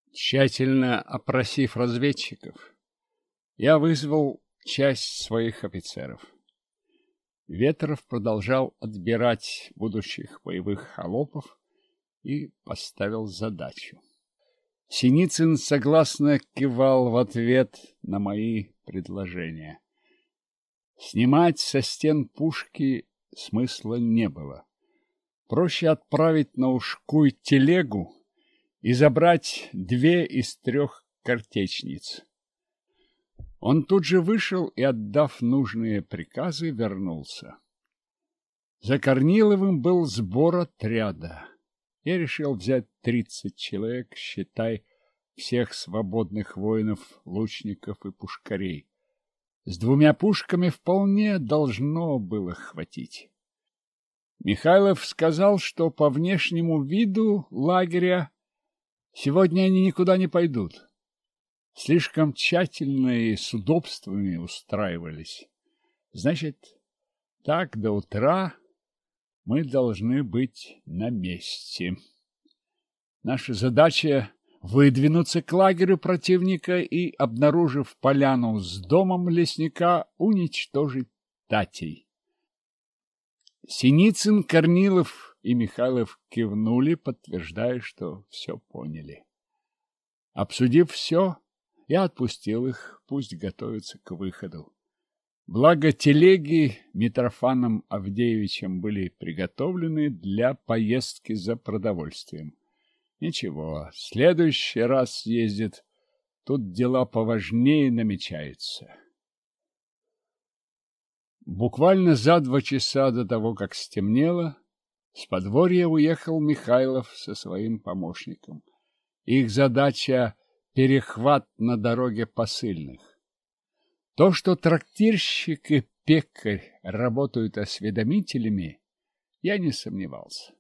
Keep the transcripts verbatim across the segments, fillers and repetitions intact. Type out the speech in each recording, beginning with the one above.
Тщательно опросив разведчиков, я вызвал часть своих офицеров. Ветров продолжал отбирать будущих боевых холопов и поставил задачу. Синицын согласно кивал в ответ на мои предложения. Снимать со стен пушки смысла не было. Проще отправить на Ушкуй телегу и забрать две из трех картечниц. Он тут же вышел и, отдав нужные приказы, вернулся. За Корниловым был сбор отряда. Я решил взять тридцать человек, считай, всех свободных воинов, лучников и пушкарей. С двумя пушками вполне должно было хватить. Михайлов сказал, что по внешнему виду лагеря сегодня они никуда не пойдут. Слишком тщательно и с удобствами устраивались. Значит, так до утра мы должны быть на месте. Наша задача — выдвинуться к лагерю противника и, обнаружив поляну с домом лесника, уничтожить татей. Синицын, Корнилов и Михайлов кивнули, подтверждая, что все поняли. Обсудив все, я отпустил их, пусть готовятся к выходу. Благо телеги Митрофаном Авдеевичем были приготовлены для поездки за продовольствием. Ничего, в следующий раз съездит, тут дела поважнее намечаются. Буквально за два часа до того, как стемнело, с подворья уехал Михайлов со своим помощником. Их задача — перехват на дороге посыльных. То, что трактирщик и пекарь работают осведомителями, я не сомневался.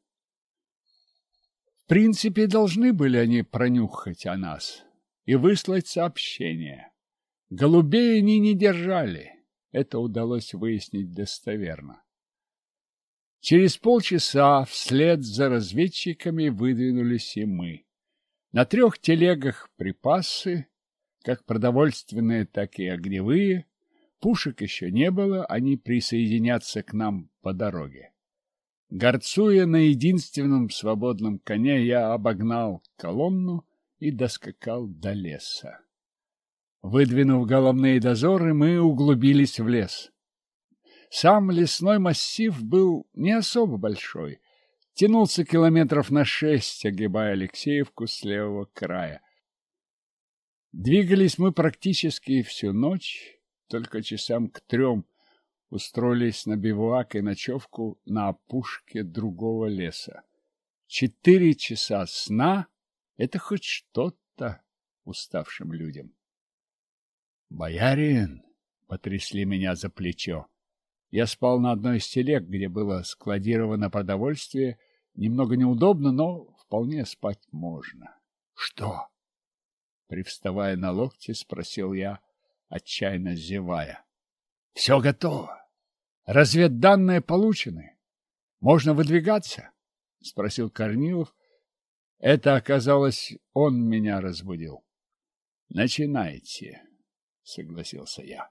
В принципе, должны были они пронюхать о нас и выслать сообщение. Голубей они не держали. Это удалось выяснить достоверно. Через полчаса вслед за разведчиками выдвинулись и мы. На трех телегах припасы, как продовольственные, так и огневые. Пушек еще не было, они присоединятся к нам по дороге. Горцуя на единственном свободном коне, я обогнал колонну и доскакал до леса. Выдвинув головные дозоры, мы углубились в лес. Сам лесной массив был не особо большой, тянулся километров на шесть, огибая Алексеевку с левого края. Двигались мы практически всю ночь, только часам к трем устроились на бивуак и ночевку на опушке другого леса. Четыре часа сна — это хоть что-то уставшим людям. «Боярин!» — потрясли меня за плечо. Я спал на одной из телег, где было складировано продовольствие. Немного неудобно, но вполне спать можно. «Что?» — привставая на локти, спросил я, отчаянно зевая. «Все готово. Разведданные получены. Можно выдвигаться?» — спросил Корнилов. Это оказалось, он меня разбудил. «Начинайте», — согласился я.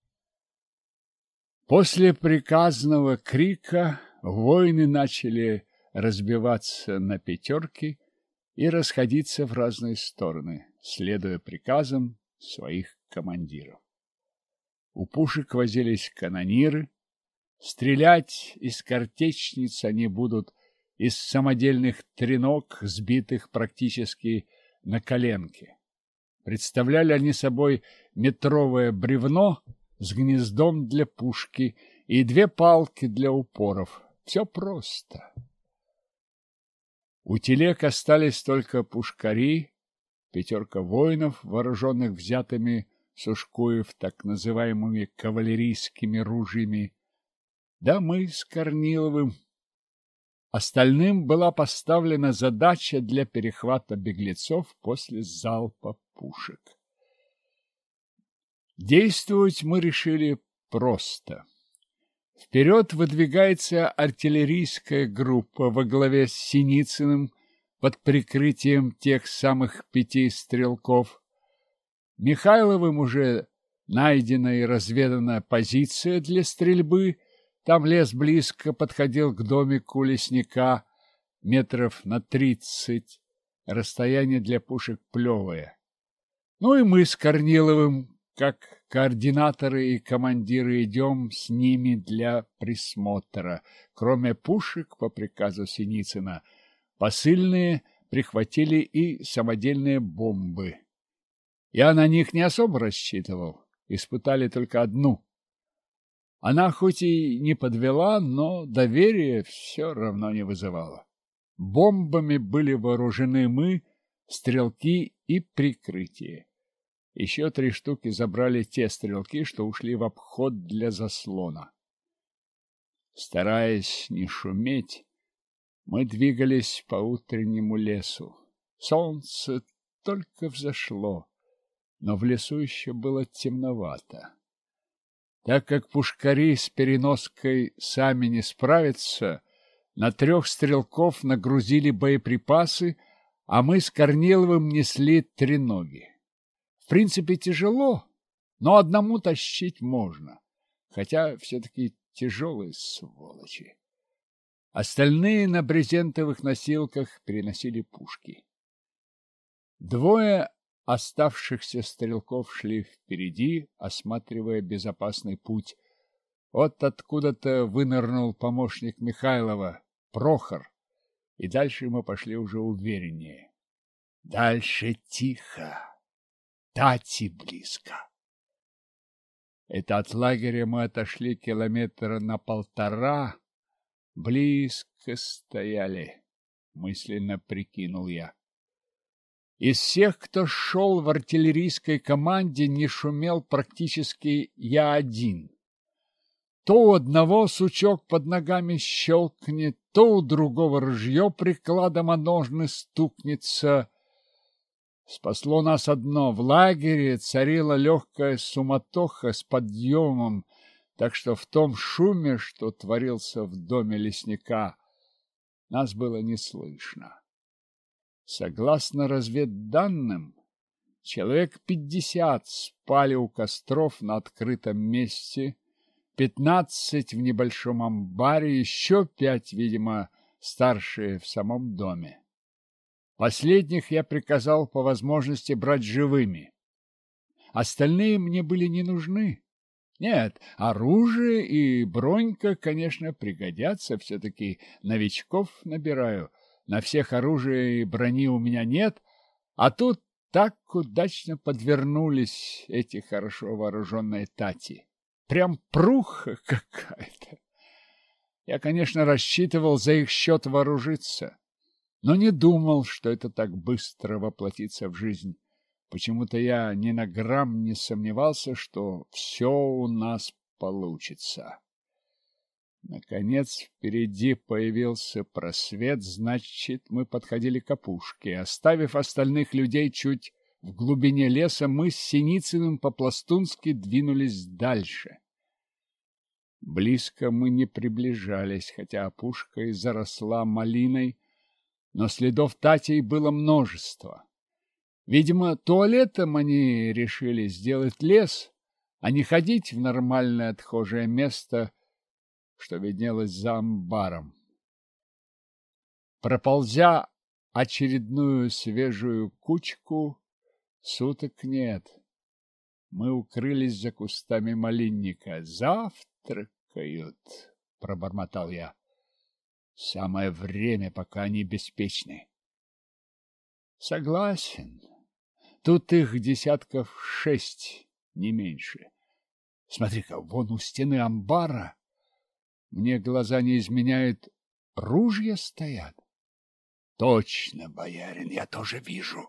После приказного крика воины начали разбиваться на пятерки и расходиться в разные стороны, следуя приказам своих командиров. У пушек возились канониры. Стрелять из картечниц они будут из самодельных треног, сбитых практически на коленке. Представляли они собой метровое бревно с гнездом для пушки и две палки для упоров. Все просто. У телег остались только пушкари, пятерка воинов, вооруженных взятыми с Ушкуев так называемыми кавалерийскими ружьями, да мы с Корниловым. Остальным была поставлена задача для перехвата беглецов после залпа пушек. Действовать мы решили просто. Вперед выдвигается артиллерийская группа во главе с Синицыным, под прикрытием тех самых пяти стрелков. Михайловым уже найдена и разведана позиция для стрельбы. Там лес близко подходил к домику лесника, метров на тридцать. Расстояние для пушек плевое. Ну и мы с Корниловым, как координаторы и командиры, идем с ними для присмотра. Кроме пушек, по приказу Синицына, посыльные прихватили и самодельные бомбы. Я на них не особо рассчитывал, испытали только одну. Она хоть и не подвела, но доверия все равно не вызывала. Бомбами были вооружены мы, стрелки и прикрытие. Еще три штуки забрали те стрелки, что ушли в обход для заслона. Стараясь не шуметь, мы двигались по утреннему лесу. Солнце только взошло, но в лесу еще было темновато. Так как пушкари с переноской сами не справятся, на трех стрелков нагрузили боеприпасы, а мы с Корниловым несли треноги. В принципе, тяжело, но одному тащить можно, хотя все-таки тяжелые сволочи. Остальные на брезентовых носилках переносили пушки. Двое оставшихся стрелков шли впереди, осматривая безопасный путь. Вот откуда-то вынырнул помощник Михайлова, Прохор, и дальше мы пошли уже увереннее. Дальше тихо, Тати близко. Это от лагеря мы отошли километра на полтора, близко стояли, мысленно прикинул я. Из всех, кто шел в артиллерийской команде, не шумел практически я один. То у одного сучок под ногами щелкнет, то у другого ружье прикладом о ножны стукнется. Спасло нас одно: в лагере царила легкая суматоха с подъемом, так что в том шуме, что творился в доме лесника, нас было не слышно. Согласно разведданным, человек пятьдесят спали у костров на открытом месте, пятнадцать в небольшом амбаре, еще пять, видимо, старшие в самом доме. Последних я приказал по возможности брать живыми. Остальные мне были не нужны. Нет, оружие и бронька, конечно, пригодятся, все-таки новичков набираю. На всех оружия и брони у меня нет, а тут так удачно подвернулись эти хорошо вооруженные тати. Прям пруха какая-то. Я, конечно, рассчитывал за их счет вооружиться, но не думал, что это так быстро воплотится в жизнь. Почему-то я ни на грамм не сомневался, что все у нас получится. Наконец впереди появился просвет, значит, мы подходили к опушке. Оставив остальных людей чуть в глубине леса, мы с Синицыным по-пластунски двинулись дальше. Близко мы не приближались, хотя опушка и заросла малиной, но следов татей было множество. Видимо, туалетом они решили сделать лес, а не ходить в нормальное отхожее место, что виднелось за амбаром. Проползя очередную свежую кучку, суток нет. Мы укрылись за кустами малинника. Завтракают, пробормотал я. Самое время, пока они беспечны. Согласен. Тут их десятков шесть, не меньше. Смотри-ка, вон у стены амбара, мне глаза не изменяют, ружья стоят. Точно, боярин, я тоже вижу.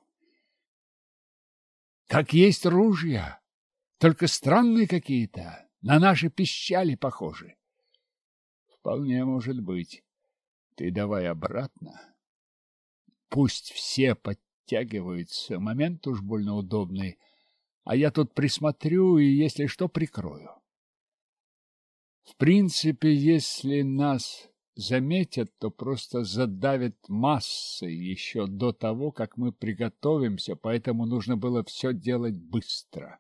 Как есть ружья, только странные какие-то, на наши пищали похожи. Вполне может быть. Ты давай обратно. Пусть все подтягиваются, момент уж больно удобный, а я тут присмотрю и, если что, прикрою. В принципе, если нас заметят, то просто задавят массой еще до того, как мы приготовимся, поэтому нужно было все делать быстро.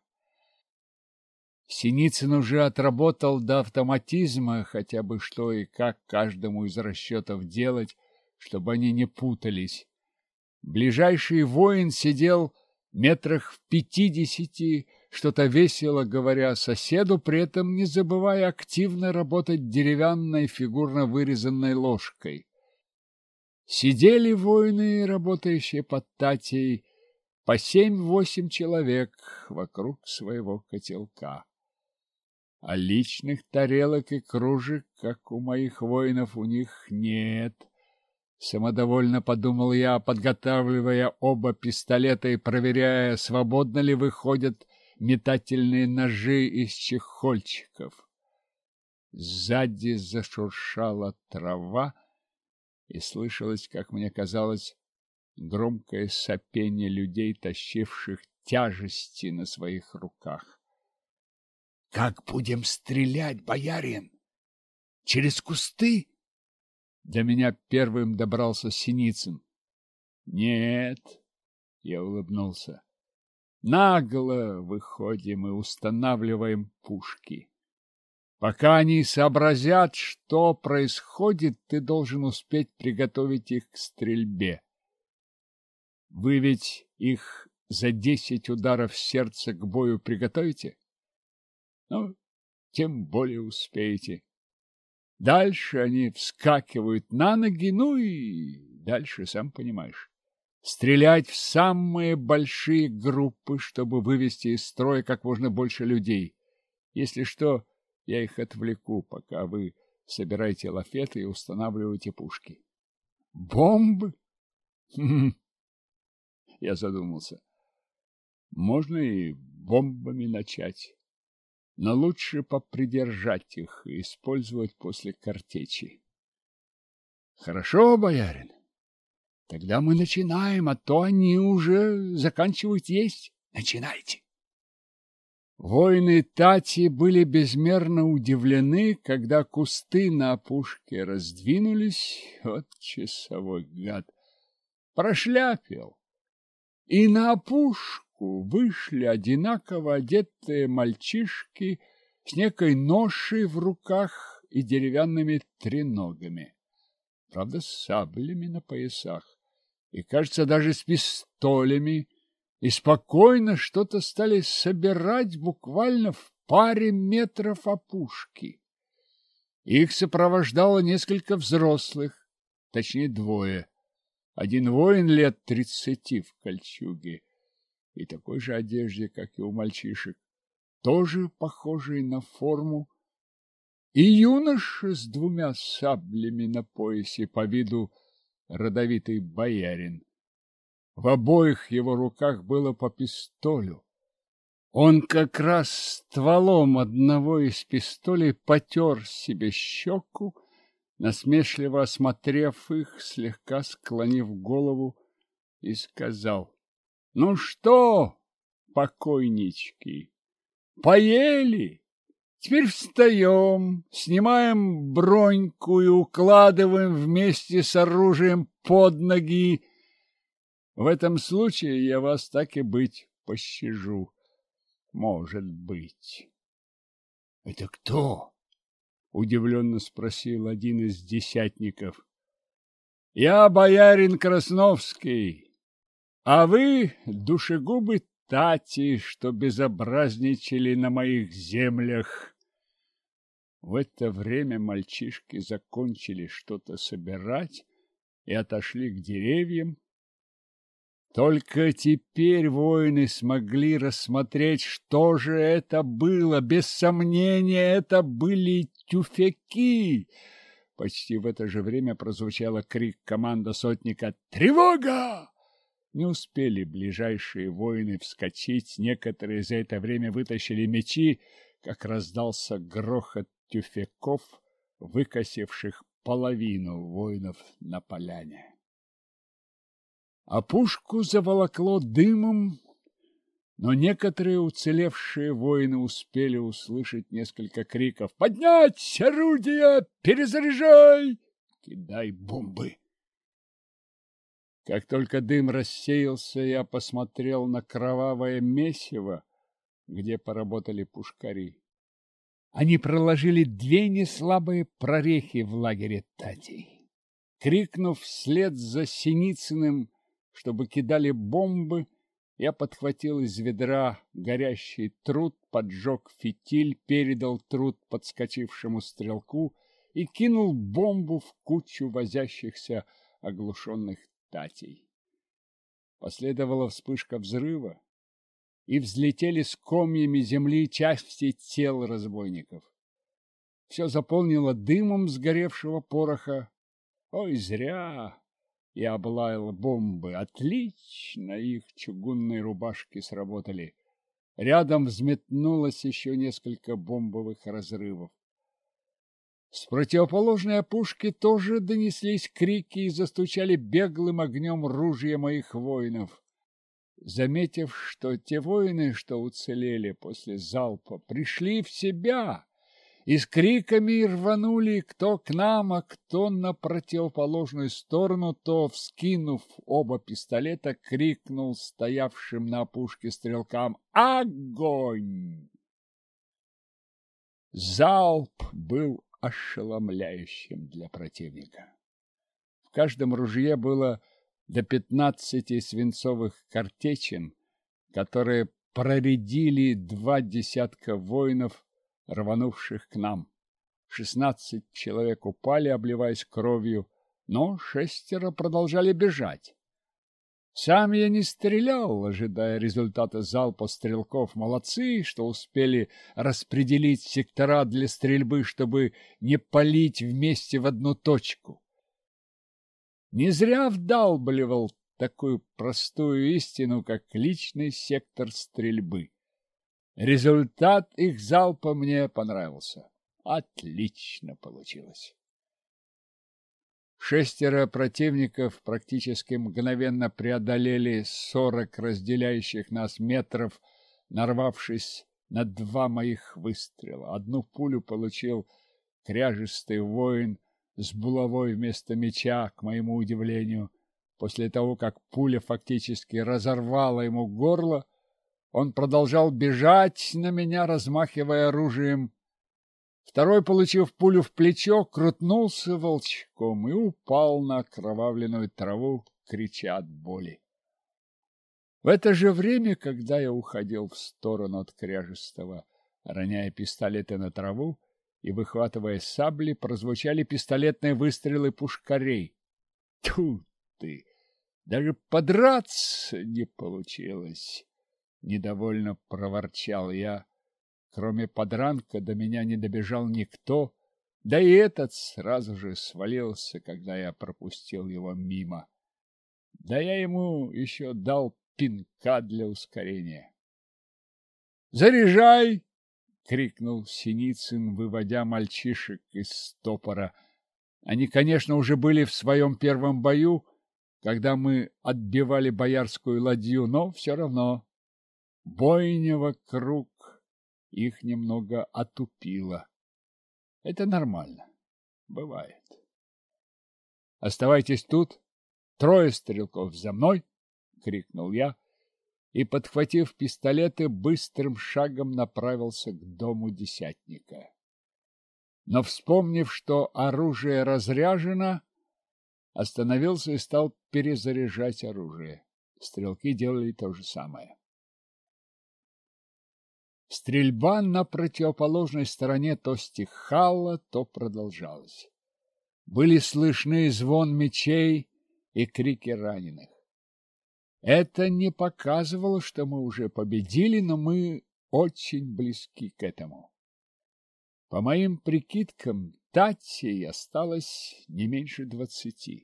Синицын уже отработал до автоматизма хотя бы что и как каждому из расчетов делать, чтобы они не путались. Ближайший воин сидел метрах в пятидесяти, что-то весело говоря соседу, при этом не забывая активно работать деревянной фигурно вырезанной ложкой. Сидели воины, работающие под татей, по семь-восемь человек вокруг своего котелка. А личных тарелок и кружек, как у моих воинов, у них нет. Самодовольно подумал я, подготавливая оба пистолета и проверяя, свободно ли выходят метательные ножи из чехольчиков. Сзади зашуршала трава, и слышалось, как мне казалось, громкое сопение людей, тащивших тяжести на своих руках. — Как будем стрелять, боярин? Через кусты? До меня первым добрался Синицын. — Нет, — я улыбнулся. — Нагло выходим и устанавливаем пушки. Пока они сообразят, что происходит, ты должен успеть приготовить их к стрельбе. Вы ведь их за десять ударов сердца к бою приготовите? Ну, тем более успеете. Дальше они вскакивают на ноги, ну и дальше, сам понимаешь. Стрелять в самые большие группы, чтобы вывести из строя как можно больше людей. Если что, я их отвлеку, пока вы собираете лафеты и устанавливаете пушки. Бомбы? Я задумался. Можно и бомбами начать. Но лучше попридержать их и использовать после картечи. Хорошо, боярин. Тогда мы начинаем, а то они уже заканчивают есть. Начинайте. Воины Тати были безмерно удивлены, когда кусты на опушке раздвинулись. Вот часовой гад прошляпил. И на опушку вышли одинаково одетые мальчишки с некой ношей в руках и деревянными треногами. Правда, с саблями на поясах. И, кажется, даже с пистолями. И спокойно что-то стали собирать буквально в паре метров опушки. Их сопровождало несколько взрослых, точнее двое. Один воин лет тридцати в кольчуге и такой же одежде, как и у мальчишек, тоже похожий на форму, и юноша с двумя саблями на поясе, по виду родовитый боярин. В обоих его руках было по пистолю. Он как раз стволом одного из пистолей потер себе щеку, насмешливо осмотрев их, слегка склонив голову, и сказал: — Ну что, покойнички, поели? Теперь встаем, снимаем броньку и укладываем вместе с оружием под ноги. В этом случае я вас так и быть пощажу. Может быть. — Это кто? — удивленно спросил один из десятников. — Я боярин Красновский, а вы душегубы Тати, что безобразничали на моих землях. В это время мальчишки закончили что-то собирать и отошли к деревьям. Только теперь воины смогли рассмотреть, что же это было. Без сомнения, это были тюфяки. Почти в это же время прозвучала крик команда сотника: «Тревога!» Не успели ближайшие воины вскочить, некоторые за это время вытащили мечи, как раздался грохот тюфяков, выкосивших половину воинов на поляне. А пушку заволокло дымом, но некоторые уцелевшие воины успели услышать несколько криков: «Поднять орудия! Перезаряжай! кидай бомбы. Как только дым рассеялся, я посмотрел на кровавое месиво, где поработали пушкари. Они проложили две неслабые прорехи в лагере татей. Крикнув вслед за Синицыным, чтобы кидали бомбы, я подхватил из ведра горящий труд, поджег фитиль, передал труд подскочившему стрелку и кинул бомбу в кучу возящихся оглушенных татей. Последовала вспышка взрыва, и взлетели с комьями земли части тел разбойников. Все заполнило дымом сгоревшего пороха. Ой, зря я облаял бомбы. Отлично их чугунные рубашки сработали. Рядом взметнулось еще несколько бомбовых разрывов. С противоположной опушки тоже донеслись крики и застучали беглым огнем ружья моих воинов. Заметив, что те воины, что уцелели после залпа, пришли в себя и с криками рванули кто к нам, а кто на противоположную сторону, то, вскинув оба пистолета, крикнул стоявшим на опушке стрелкам: «Огонь!» Залп был ошеломляющим для противника. В каждом ружье было до пятнадцати свинцовых картечин, которые проредили два десятка воинов, рванувших к нам. Шестнадцать человек упали, обливаясь кровью, но шестеро продолжали бежать. Сам я не стрелял, ожидая результата залпа стрелков. Молодцы, что успели распределить сектора для стрельбы, чтобы не палить вместе в одну точку. Не зря вдалбливал такую простую истину, как личный сектор стрельбы. Результат их залпа мне понравился. Отлично получилось. Шестеро противников практически мгновенно преодолели сорок разделяющих нас метров, нарвавшись на два моих выстрела. Одну пулю получил кряжистый воин с булавой вместо меча, к моему удивлению. После того, как пуля фактически разорвала ему горло, он продолжал бежать на меня, размахивая оружием. Второй, получив пулю в плечо, крутнулся волчком и упал на окровавленную траву, крича от боли. В это же время, когда я уходил в сторону от кряжестого, роняя пистолеты на траву и выхватывая сабли, прозвучали пистолетные выстрелы пушкарей. Тьфу ты! Даже подраться не получилось! Недовольно проворчал я. Кроме подранка до меня не добежал никто, да и этот сразу же свалился, когда я пропустил его мимо. Да я ему еще дал пинка для ускорения. «Заряжай!» — крикнул Синицын, выводя мальчишек из стопора. Они, конечно, уже были в своем первом бою, когда мы отбивали боярскую ладью, но все равно бойня вокруг их немного отупила. Это нормально. Бывает. «Оставайтесь тут. Трое стрелков за мной!» — крикнул я и, подхватив пистолеты, быстрым шагом направился к дому десятника. Но, вспомнив, что оружие разряжено, остановился и стал перезаряжать оружие. Стрелки делали то же самое. Стрельба на противоположной стороне то стихала, то продолжалась. Были слышны звон мечей и крики раненых. Это не показывало, что мы уже победили, но мы очень близки к этому. По моим прикидкам, татей осталось не меньше двадцати.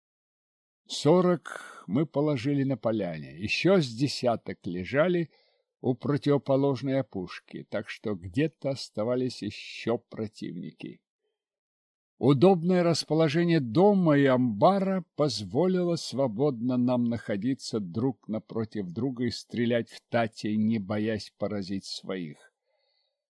Сорок мы положили на поляне, еще с десяток лежали у противоположной опушки, так что где-то оставались еще противники. Удобное расположение дома и амбара позволило свободно нам находиться друг напротив друга и стрелять в татей, не боясь поразить своих.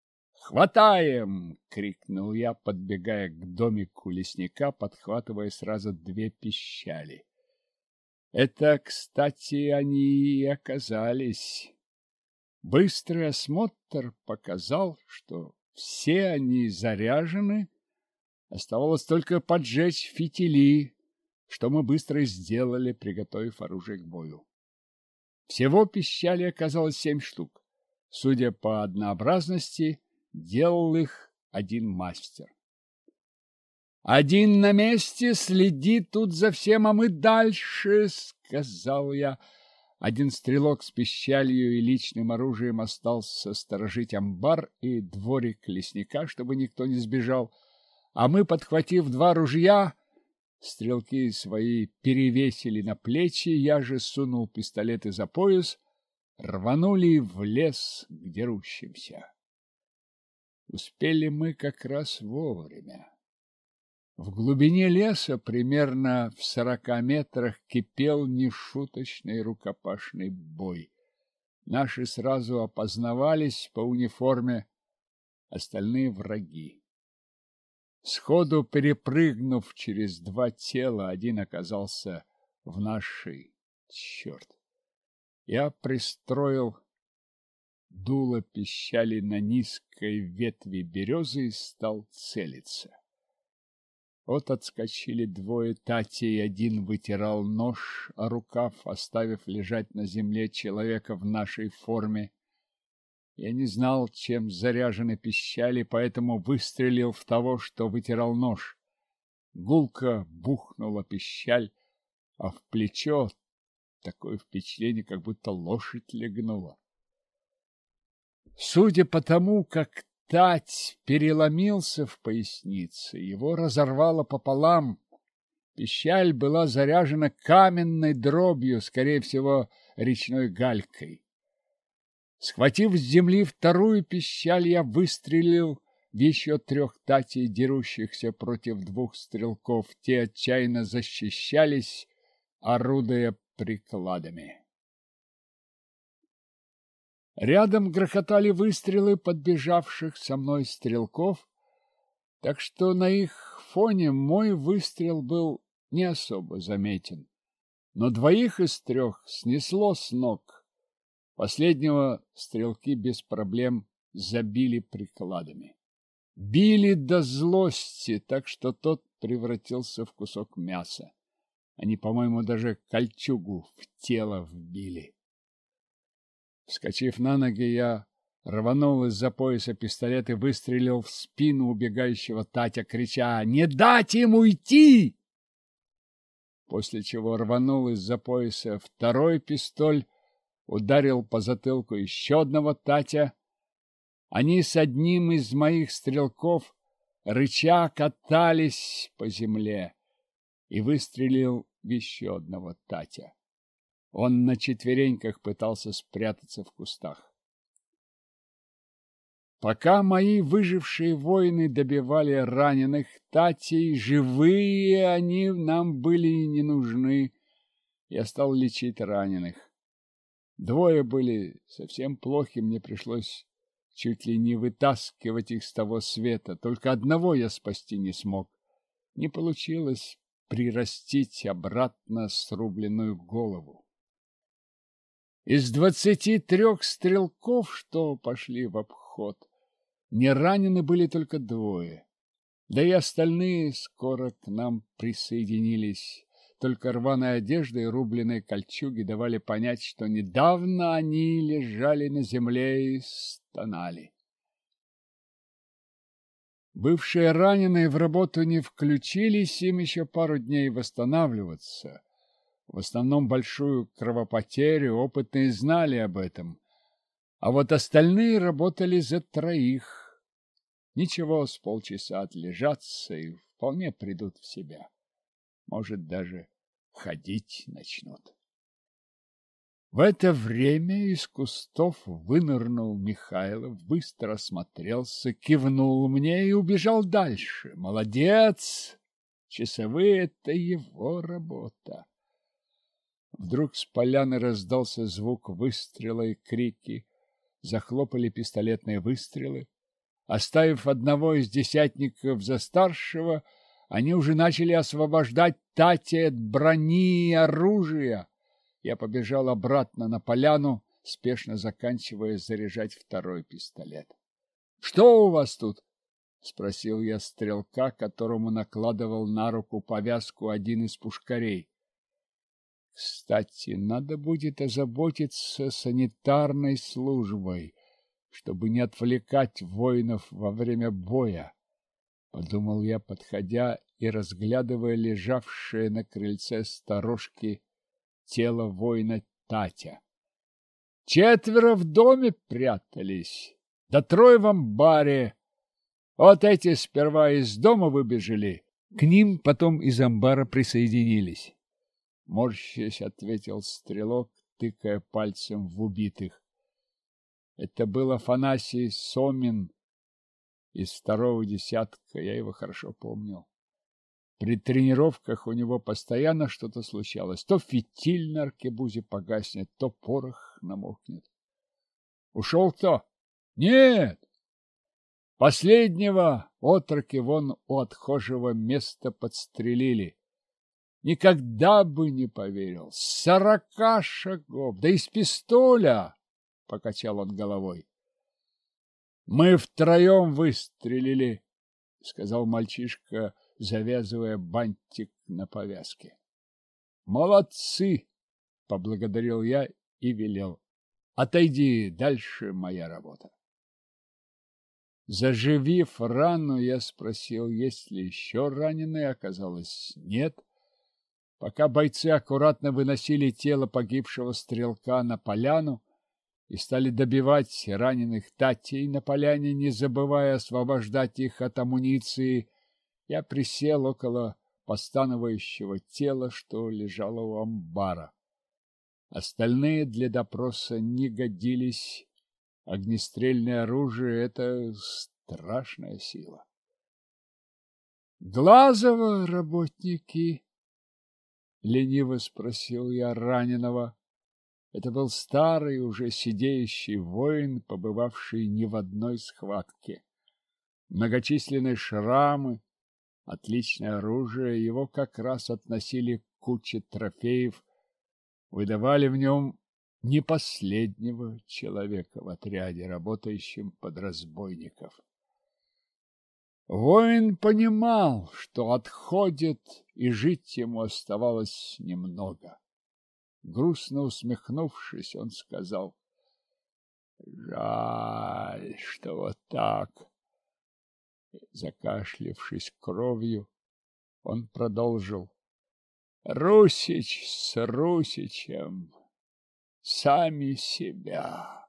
«Хватаем!» — крикнул я, подбегая к домику лесника, подхватывая сразу две пищали. Это, кстати, они и оказались. Быстрый осмотр показал, что все они заряжены. Оставалось только поджечь фитили, что мы быстро сделали, приготовив оружие к бою. Всего пищали оказалось семь штук. Судя по однообразности, делал их один мастер. «Один на месте, следи тут за всем, а мы дальше», — сказал я. Один стрелок с пищалью и личным оружием остался сторожить амбар и дворик лесника, чтобы никто не сбежал, а мы, подхватив два ружья, стрелки свои перевесили на плечи, я же сунул пистолеты за пояс, рванули в лес к дерущимся. Успели мы как раз вовремя. В глубине леса, примерно в сорока метрах, кипел нешуточный рукопашный бой. Наши сразу опознавались по униформе, остальные враги. Сходу перепрыгнув через два тела, один оказался в нашей. Черт! Я пристроил дуло пищали на низкой ветви березы и стал целиться. Вот отскочили двое татей, один вытирал нож о рукав, оставив лежать на земле человека в нашей форме. Я не знал, чем заряжены пищали, поэтому выстрелил в того, что вытирал нож. Гулко бухнула пищаль, а в плечо такое впечатление, как будто лошадь легнула. Судя по тому, как тать переломился в пояснице, его разорвало пополам. Пищаль была заряжена каменной дробью, скорее всего, речной галькой. Схватив с земли вторую пищаль, я выстрелил в еще трех татей, дерущихся против двух стрелков. Те отчаянно защищались, орудуя прикладами. Рядом грохотали выстрелы подбежавших со мной стрелков, так что на их фоне мой выстрел был не особо заметен. Но двоих из трех снесло с ног. Последнего стрелки без проблем забили прикладами. Били до злости, так что тот превратился в кусок мяса. Они, по-моему, даже кольчугу в тело вбили. Вскочив на ноги, я рванул из-за пояса пистолет и выстрелил в спину убегающего татя, крича: «Не дать им уйти!» После чего рванул из-за пояса второй пистоль, ударил по затылку еще одного татя. Они с одним из моих стрелков рыча катались по земле, и выстрелил в еще одного татя. Он на четвереньках пытался спрятаться в кустах. Пока мои выжившие воины добивали раненых татей, живые они нам были не нужны. Я стал лечить раненых. Двое были совсем плохи, мне пришлось чуть ли не вытаскивать их с того света. Только одного я спасти не смог. Не получилось прирастить обратно срубленную голову. Из двадцати трех стрелков, что пошли в обход, не ранены были только двое. Да и остальные скоро к нам присоединились. Только рваная одежда и рубленые кольчуги давали понять, что недавно они лежали на земле и стонали. Бывшие раненые в работу не включились, им еще пару дней восстанавливаться. В основном большую кровопотерю, опытные знали об этом. А вот остальные работали за троих. Ничего, с полчаса отлежатся и вполне придут в себя. Может, даже ходить начнут. В это время из кустов вынырнул Михайлов, быстро осмотрелся, кивнул мне и убежал дальше. Молодец! Часовые — это его работа. Вдруг с поляны раздался звук выстрела и крики. Захлопали пистолетные выстрелы. Оставив одного из десятников за старшего, они уже начали освобождать Тати от брони и оружия. Я побежал обратно на поляну, спешно заканчивая заряжать второй пистолет. — Что у вас тут? — спросил я стрелка, которому накладывал на руку повязку один из пушкарей. — Кстати, надо будет озаботиться санитарной службой, чтобы не отвлекать воинов во время боя, — подумал я, подходя и разглядывая лежавшее на крыльце сторожки тело воина Татя. Четверо в доме прятались, да трое в амбаре. Вот эти сперва из дома выбежали, к ним потом из амбара присоединились. Морщась, ответил стрелок, тыкая пальцем в убитых. Это был Афанасий Сомин из второго десятка, я его хорошо помнил. При тренировках у него постоянно что-то случалось. То фитиль на аркебузе погаснет, то порох намокнет. Ушел кто? Нет! Последнего отроки вон у отхожего места подстрелили. Никогда бы не поверил. С сорока шагов, да из пистоля! — покачал он головой. — Мы втроем выстрелили, — сказал мальчишка, завязывая бантик на повязке. — Молодцы! — поблагодарил я и велел. — Отойди, дальше моя работа. Заживив рану, я спросил, есть ли еще раненые. Оказалось, нет. Пока бойцы аккуратно выносили тело погибшего стрелка на поляну и стали добивать раненых Татей на поляне, не забывая освобождать их от амуниции, я присел около постановающего тела, что лежало у амбара. Остальные для допроса не годились. Огнестрельное оружие — это страшная сила. Глазово работники? — лениво спросил я раненого. Это был старый, уже сидеющий воин, побывавший не в одной схватке. Многочисленные шрамы, отличное оружие, его как раз относили к куче трофеев, выдавали в нем не последнего человека в отряде, работающем под разбойников. Воин понимал, что отходит, и жить ему оставалось немного. Грустно усмехнувшись, он сказал: «Жаль, что вот так». Закашлявшись кровью, он продолжил: «Русич с Русичем сами себя.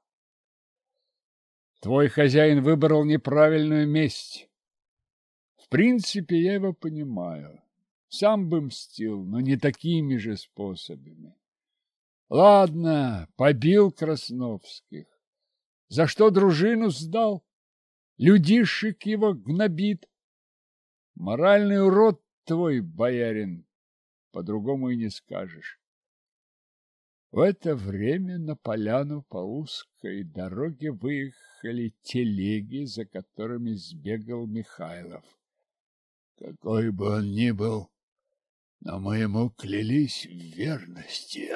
Твой хозяин выбрал неправильную месть. В принципе, я его понимаю. Сам бы мстил, но не такими же способами. Ладно, побил Красновских. За что дружину сдал? Людишек его гнобит. Моральный урод твой, боярин, по-другому и не скажешь». В это время на поляну по узкой дороге выехали телеги, за которыми сбегал Михайлов. Какой бы он ни был, но мы ему клялись в верности.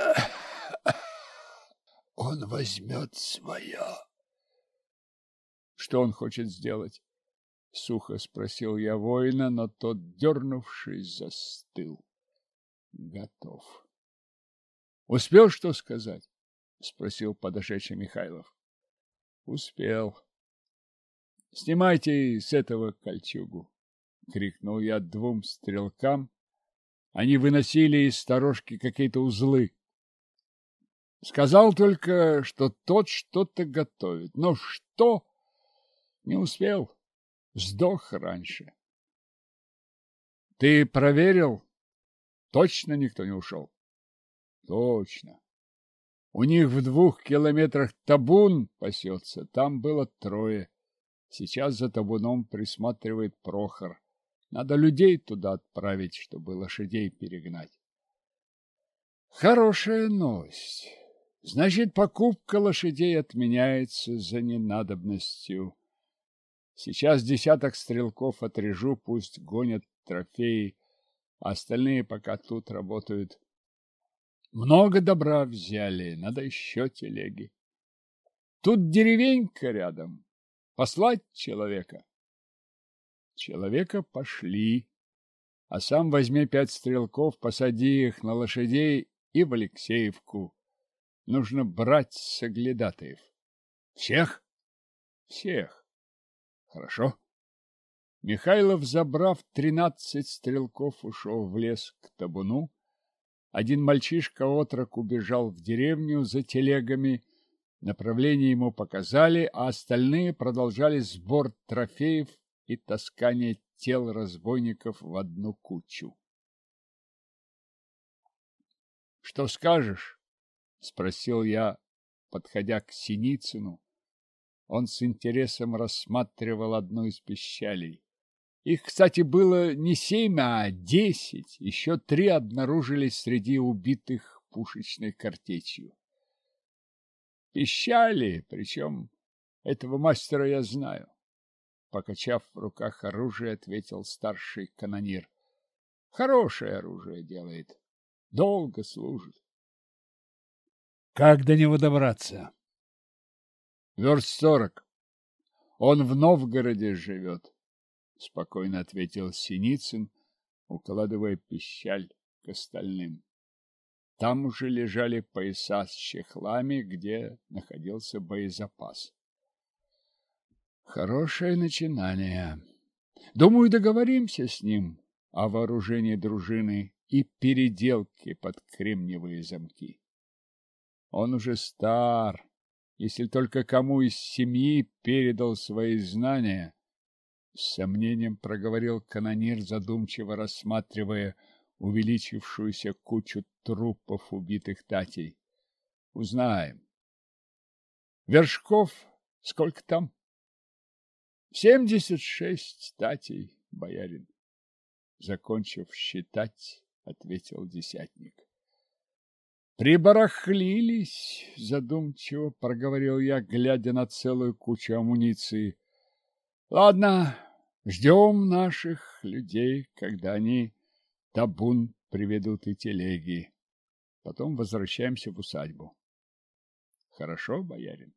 Он возьмет свое. Что он хочет сделать? Сухо спросил я воина, но тот, дернувшись, застыл. Готов. Успел что сказать? Спросил подошедший Михайлов. Успел. Снимайте с этого кольчугу, крикнул я двум стрелкам. Они выносили из сторожки какие-то узлы. Сказал только, что тот что-то готовит. Но что? Не успел. Сдох раньше. Ты проверил? Точно никто не ушел? Точно. У них в двух километрах табун пасется. Там было трое. Сейчас за табуном присматривает Прохор. Надо людей туда отправить, чтобы лошадей перегнать. Хорошая новость. Значит, покупка лошадей отменяется за ненадобностью. Сейчас десяток стрелков отрежу, пусть гонят трофеи, а остальные пока тут работают. Много добра взяли, надо еще телеги. Тут деревенька рядом. Послать человека. Человека пошли, а сам возьми пять стрелков, посади их на лошадей и в Алексеевку. Нужно брать соглядатаев. Всех? Всех. Хорошо. Михайлов, забрав тринадцать стрелков, ушел в лес к табуну. Один мальчишка-отрок убежал в деревню за телегами. Направление ему показали, а остальные продолжали сбор трофеев и таскание тел разбойников в одну кучу. — Что скажешь? — спросил я, подходя к Синицыну. Он с интересом рассматривал одну из пищалей. Их, кстати, было не семь, а десять. Еще три обнаружились среди убитых пушечной картечью. Пищали, причем этого мастера я знаю. Покачав в руках оружие, ответил старший канонир. Хорошее оружие делает. Долго служит. Как до него добраться? Верст сорок. Он в Новгороде живет, спокойно ответил Синицын, укладывая пищаль к остальным. Там уже лежали пояса с чехлами, где находился боезапас. Хорошее начинание. Думаю, договоримся с ним о вооружении дружины и переделке под кремниевые замки. Он уже стар, если только кому из семьи передал свои знания, с сомнением проговорил канонир, задумчиво рассматривая увеличившуюся кучу трупов убитых татей. Узнаем. Вершков сколько там? Семьдесят шесть татей, боярин. Закончив считать, ответил десятник. Прибарахлились, задумчиво проговорил я, глядя на целую кучу амуниции. Ладно, ждем наших людей, когда они табун приведут и телеги. Потом возвращаемся в усадьбу. Хорошо, боярин?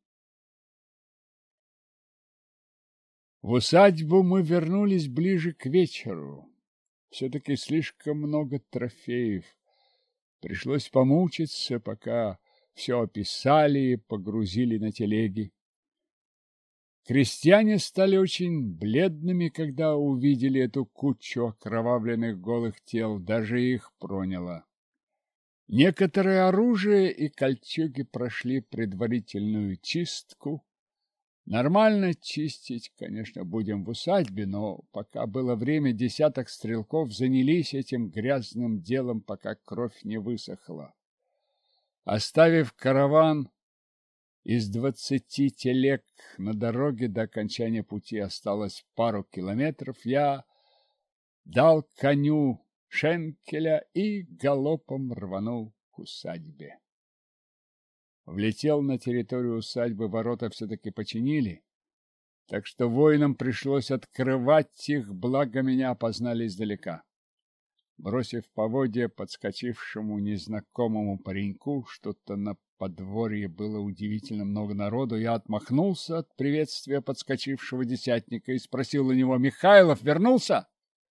В усадьбу мы вернулись ближе к вечеру. Все-таки слишком много трофеев. Пришлось помучиться, пока все описали и погрузили на телеги. Крестьяне стали очень бледными, когда увидели эту кучу окровавленных голых тел, даже их проняло. Некоторое оружие и кольчуги прошли предварительную чистку. Нормально чистить, конечно, будем в усадьбе, но пока было время, десяток стрелков занялись этим грязным делом, пока кровь не высохла. Оставив караван из двадцати телег на дороге, до окончания пути осталось пару километров, я дал коню шенкеля и галопом рванул к усадьбе. Влетел на территорию усадьбы, ворота все-таки починили, так что воинам пришлось открывать их, благо меня опознали издалека. Бросив поводья подскочившему незнакомому пареньку, что-то на подворье было удивительно много народу, я отмахнулся от приветствия подскочившего десятника и спросил у него: «Михайлов вернулся?»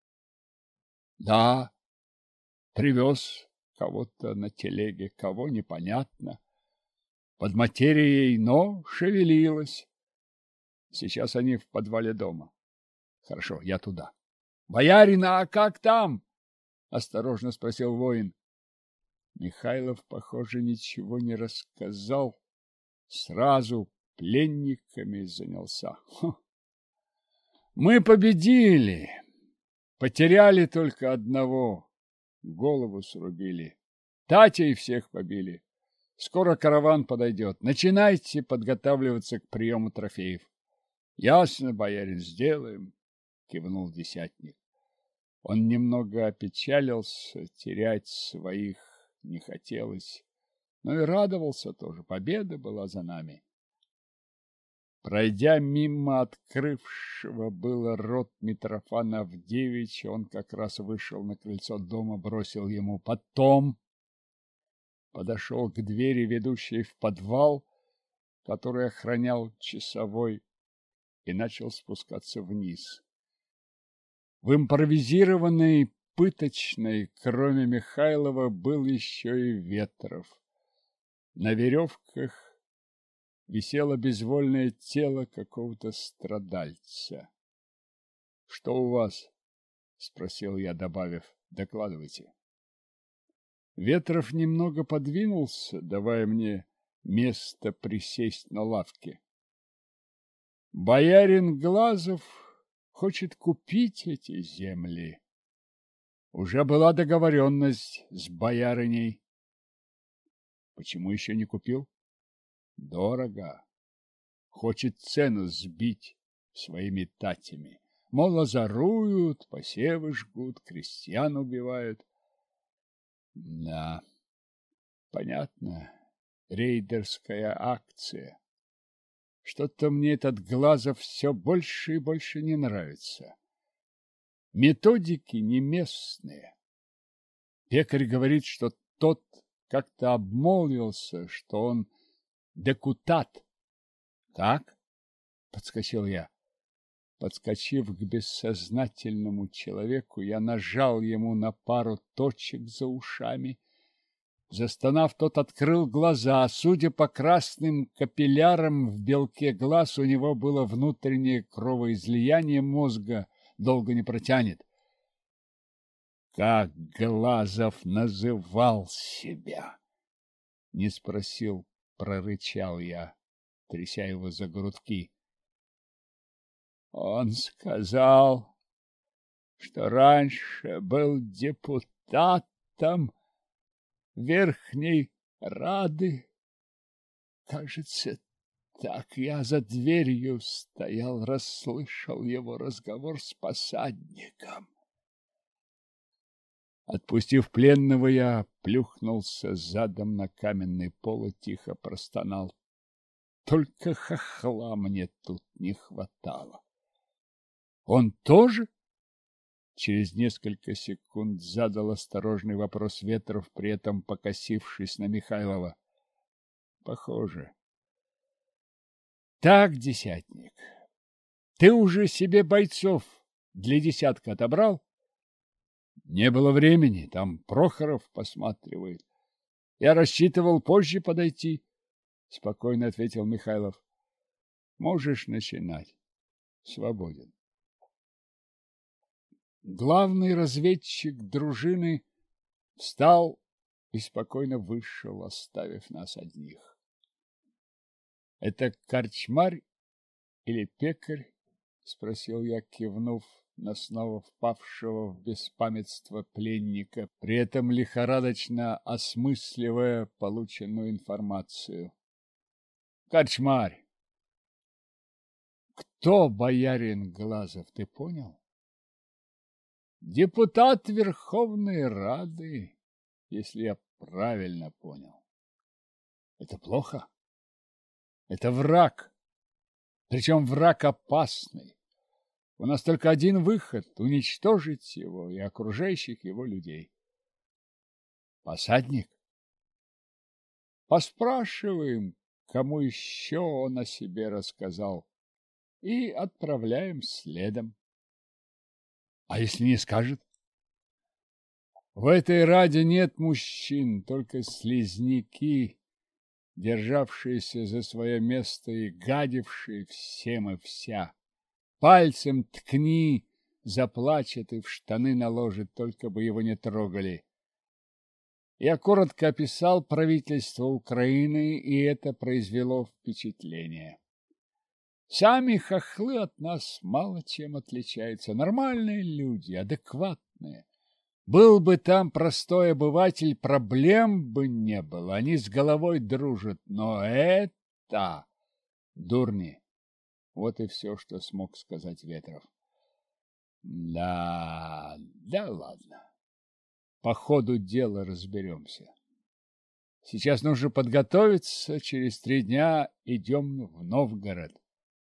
«Да, привез кого-то на телеге, кого непонятно. Под материей, но шевелилась. Сейчас они в подвале дома. Хорошо, я туда». «Боярин, а как там?» — осторожно спросил воин. Михайлов, похоже, ничего не рассказал. Сразу пленниками занялся. Хо. Мы победили. Потеряли только одного. Голову срубили. Татей всех побили. Скоро караван подойдет. Начинайте подготавливаться к приему трофеев. — Ясно, боярин, сделаем, — кивнул десятник. Он немного опечалился, терять своих не хотелось, но и радовался тоже. Победа была за нами. Пройдя мимо открывшего было рот Митрофана Авдеевича, он как раз вышел на крыльцо дома, бросил ему «потом», подошел к двери, ведущей в подвал, который охранял часовой, и начал спускаться вниз. В импровизированной пыточной, кроме Михайлова, был еще и Ветров. На веревках висело безвольное тело какого-то страдальца. — Что у вас? — спросил я, добавив: — докладывайте. Ветров немного подвинулся, давая мне место присесть на лавке. Боярин Глазов хочет купить эти земли. Уже была договоренность с боярыней. Почему еще не купил? Дорого. Хочет цену сбить своими татями. Мол, озоруют, посевы жгут, крестьян убивают. Да, понятно. Рейдерская акция. Что-то мне этот Глазов все больше и больше не нравится. Методики не местные. Пекарь говорит, что тот как-то обмолвился, что он депутат. Как? Подскочил я. Подскочив к бессознательному человеку, я нажал ему на пару точек за ушами. Застонав, тот открыл глаза. Судя по красным капиллярам в белке глаз, у него было внутреннее кровоизлияние мозга, долго не протянет. Как Глазов называл себя? Не спросил, прорычал я, тряся его за грудки. Он сказал, что раньше был депутатом Верхней Рады. Кажется, так я за дверью стоял, расслышал его разговор с посадником. Отпустив пленного, я плюхнулся задом на каменный пол и тихо простонал. Только хохла мне тут не хватало. Он тоже? Через несколько секунд задал осторожный вопрос Ветров, при этом покосившись на Михайлова. Похоже. Так, десятник, ты уже себе бойцов для десятка отобрал? Не было времени, там Прохоров посматривает. Я рассчитывал позже подойти, спокойно ответил Михайлов. Можешь начинать. Свободен. Главный разведчик дружины встал и спокойно вышел, оставив нас одних. — Это корчмарь или пекарь? — спросил я, кивнув на снова впавшего в беспамятство пленника, при этом лихорадочно осмысливая полученную информацию. — Корчмарь! — Кто боярин Глазов, ты понял? Депутат Верховной Рады, если я правильно понял. Это плохо. Это враг. Причем враг опасный. У нас только один выход — уничтожить его и окружающих его людей. Посадник? Поспрашиваем, кому еще он о себе рассказал, и отправляем следом. А если не скажет? В этой раде нет мужчин, только слизняки, державшиеся за свое место и гадившие всем и вся. Пальцем ткни, заплачет и в штаны наложит, только бы его не трогали. Я коротко описал правительство Украины, и это произвело впечатление. Сами хохлы от нас мало чем отличаются. Нормальные люди, адекватные. Был бы там простой обыватель, проблем бы не было. Они с головой дружат. Но это дурни. Вот и все, что смог сказать Ветров. Да, да ладно. По ходу дела разберемся. Сейчас нужно подготовиться. Через три дня идем в Новгород.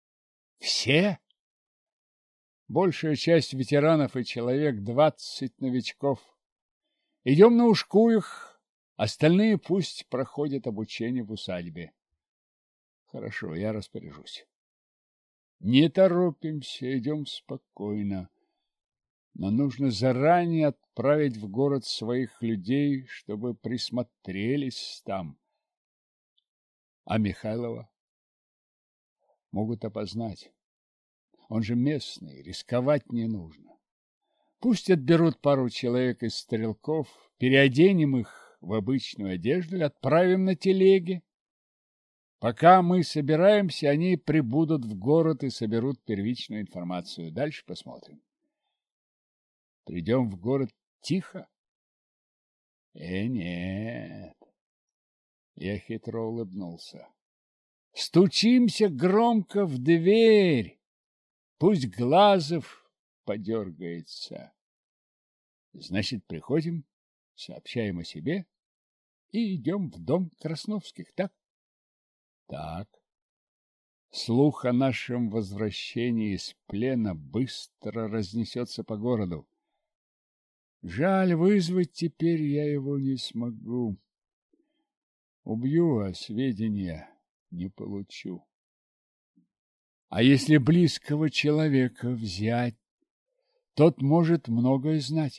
Все? Большая часть ветеранов и человек двадцать новичков. Идем на Ушкуях, остальные пусть проходят обучение в усадьбе. Хорошо, я распоряжусь. Не торопимся, идем спокойно. Но нужно заранее отправить в город своих людей, чтобы присмотрелись там. А Михайлова могут опознать. Он же местный, рисковать не нужно. Пусть отберут пару человек из стрелков, переоденем их в обычную одежду и отправим на телеге. Пока мы собираемся, они прибудут в город и соберут первичную информацию. Дальше посмотрим. Придем в город тихо? Э, нет. Я хитро улыбнулся. Стучимся громко в дверь. Пусть Глазов подергается. Значит, приходим, сообщаем о себе и идем в дом Красновских, так? Так. Слух о нашем возвращении из плена быстро разнесется по городу. Жаль, вызвать теперь я его не смогу. Убью, а сведения не получу. А если близкого человека взять, тот может многое знать.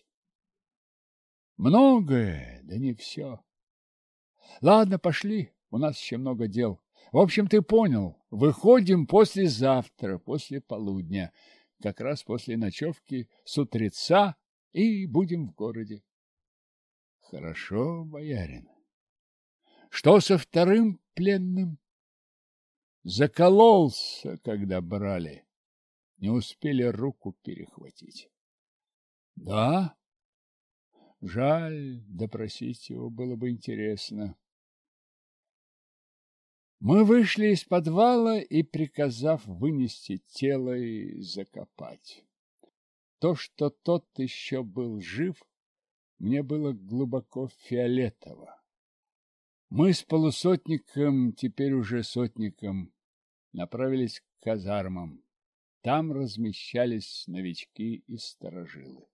Многое, да не все. Ладно, пошли, у нас еще много дел. В общем, ты понял, выходим послезавтра, после полудня, как раз после ночевки с утреца, и будем в городе. Хорошо, боярин. Что со вторым пленным? Закололся, когда брали. Не успели руку перехватить. Да? Жаль, допросить его было бы интересно. Мы вышли из подвала и, приказав вынести тело и закопать. То, что тот еще был жив, мне было глубоко фиолетово. Мы с полусотником, теперь уже сотником, направились к казармам. Там размещались новички и старожилы.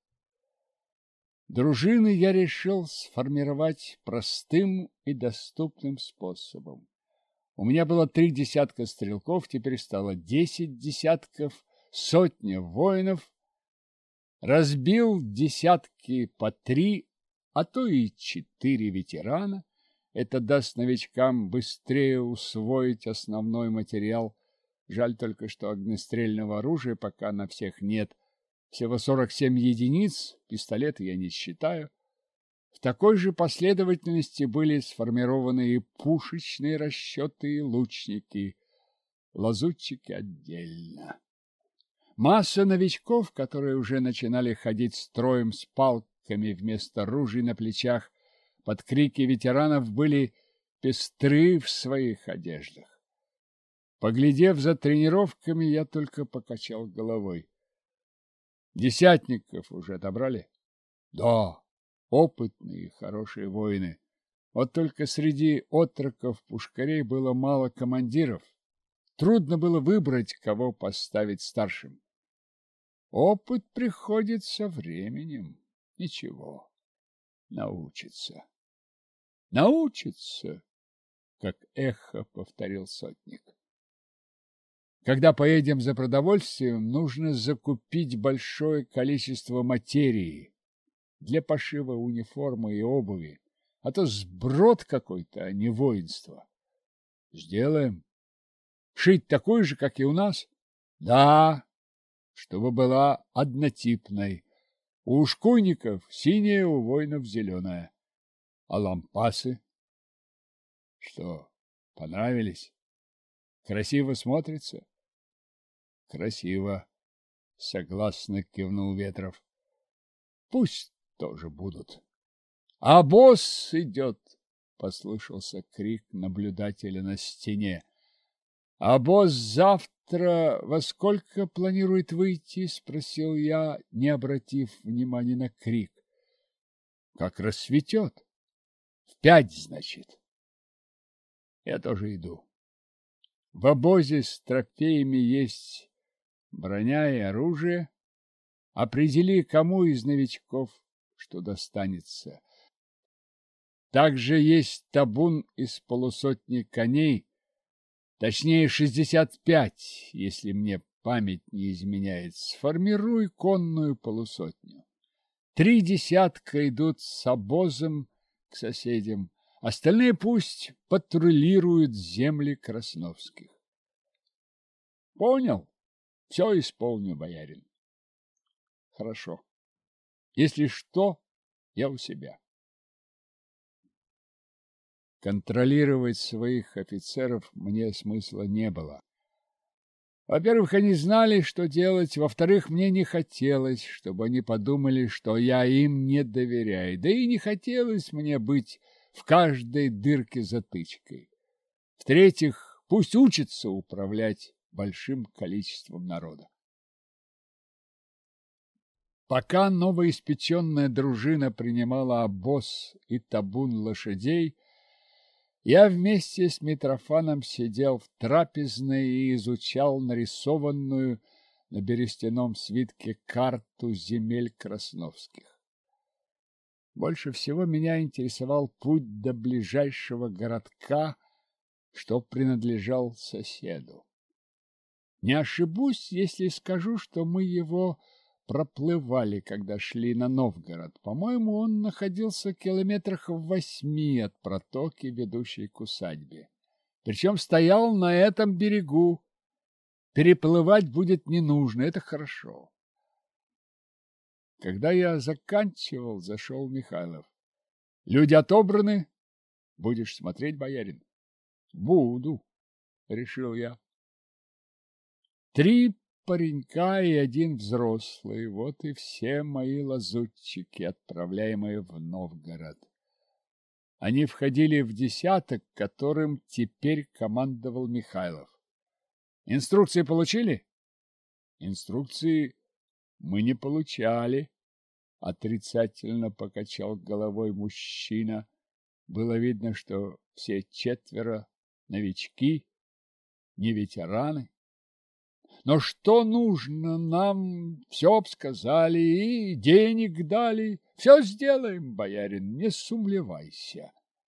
Дружины я решил сформировать простым и доступным способом. У меня было три десятка стрелков, теперь стало десять десятков, сотня воинов. Разбил десятки по три, а то и четыре ветерана. Это даст новичкам быстрее усвоить основной материал. Жаль только, что огнестрельного оружия пока на всех нет. Всего сорок семь единиц, пистолеты я не считаю. В такой же последовательности были сформированы и пушечные расчеты, и лучники, лазутчики отдельно. Масса новичков, которые уже начинали ходить строем с палками вместо ружей на плечах, под крики ветеранов были пестры в своих одеждах. Поглядев за тренировками, я только покачал головой. Десятников уже отобрали? Да, опытные, хорошие воины. Вот только среди отроков-пушкарей было мало командиров. Трудно было выбрать, кого поставить старшим. Опыт приходит со временем. Ничего, научится. Научится, как эхо повторил сотник. Когда поедем за продовольствием, нужно закупить большое количество материи для пошива униформы и обуви, а то сброд какой-то, а не воинство. Сделаем. Шить такой же, как и у нас? Да, чтобы была однотипной. У ушкуйников синяя, у воинов зеленая. А лампасы? Что, понравились? Красиво смотрится? Красиво, согласно кивнул Ветров. Пусть тоже будут. А босс идет, послышался крик наблюдателя на стене. А босс завтра во сколько планирует выйти? Спросил я, не обратив внимания на крик. Как рассветет. В пять, значит. Я тоже иду. В обозе с трофеями есть броня и оружие. Определи, кому из новичков что достанется. Также есть табун из полусотни коней, точнее шестьдесят пять, если мне память не изменяет. Сформируй конную полусотню. Три десятка идут с обозом к соседям, остальные пусть патрулируют земли Красновских. Понял? Все исполню, боярин. Хорошо. Если что, я у себя. Контролировать своих офицеров мне смысла не было. Во-первых, они знали, что делать. Во-вторых, мне не хотелось, чтобы они подумали, что я им не доверяю. Да и не хотелось мне быть в каждой дырке затычкой. В-третьих, пусть учатся управлять большим количеством народа. Пока новоиспеченная дружина принимала обоз и табун лошадей, я вместе с Митрофаном сидел в трапезной и изучал нарисованную на берестяном свитке карту земель Красновских. Больше всего меня интересовал путь до ближайшего городка, что принадлежал соседу. Не ошибусь, если скажу, что мы его проплывали, когда шли на Новгород. По-моему, он находился километрах в восьми от протоки, ведущей к усадьбе. Причем стоял на этом берегу. Переплывать будет не нужно, это хорошо. Когда я заканчивал, зашел Михайлов. — Люди отобраны? Будешь смотреть, боярин? — Буду, — решил я. Три паренька и один взрослый, вот и все мои лазутчики, отправляемые в Новгород. Они входили в десяток, которым теперь командовал Михайлов. Инструкции получили? Инструкции мы не получали, отрицательно покачал головой мужчина. Было видно, что все четверо новички, не ветераны. Но что нужно нам, все обсказали и денег дали. Все сделаем, боярин, не сумлевайся.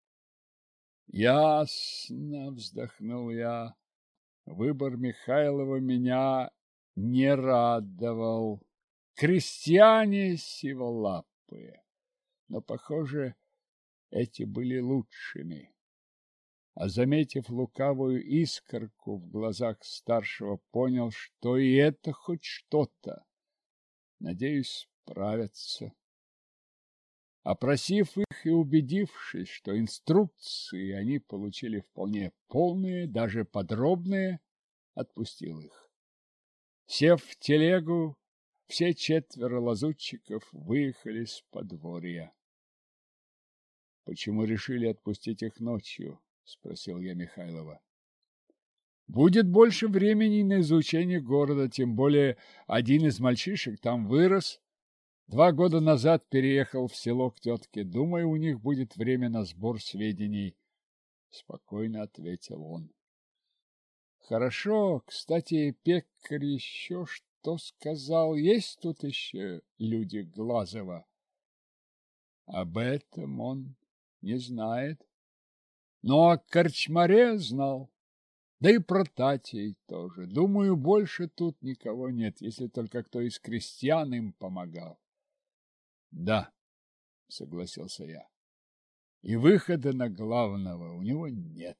Ясно, вздохнул я. Выбор Михайлова меня не радовал. Крестьяне сиволапые. Но, похоже, эти были лучшими. А, заметив лукавую искорку в глазах старшего, понял, что и это хоть что-то. Надеюсь, справятся. Опросив их и убедившись, что инструкции они получили вполне полные, даже подробные, отпустил их. Сев в телегу, все четверо лазутчиков выехали с подворья. — Почему решили отпустить их ночью? — спросил я Михайлова. — Будет больше времени на изучение города, тем более один из мальчишек там вырос. Два года назад переехал в село к тетке. Думаю, у них будет время на сбор сведений, — спокойно ответил он. — Хорошо. Кстати, пекарь еще что сказал? Есть тут еще люди Глазова? — Об этом он не знает. Но о корчмаре знал. Да и про Татей тоже. Думаю, больше тут никого нет, если только кто из крестьян им помогал. — Да, — согласился я. И выхода на главного у него нет.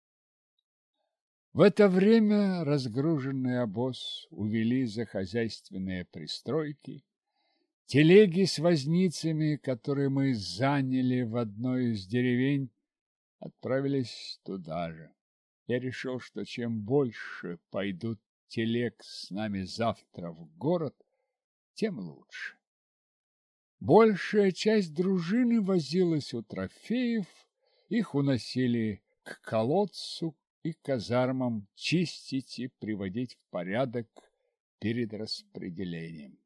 В это время разгруженный обоз увели за хозяйственные пристройки. Телеги с возницами, которые мы заняли в одной из деревень, отправились туда же. Я решил, что чем больше пойдут телег с нами завтра в город, тем лучше. Большая часть дружины возилась у трофеев, их уносили к колодцу и казармам, чистить и приводить в порядок перед распределением.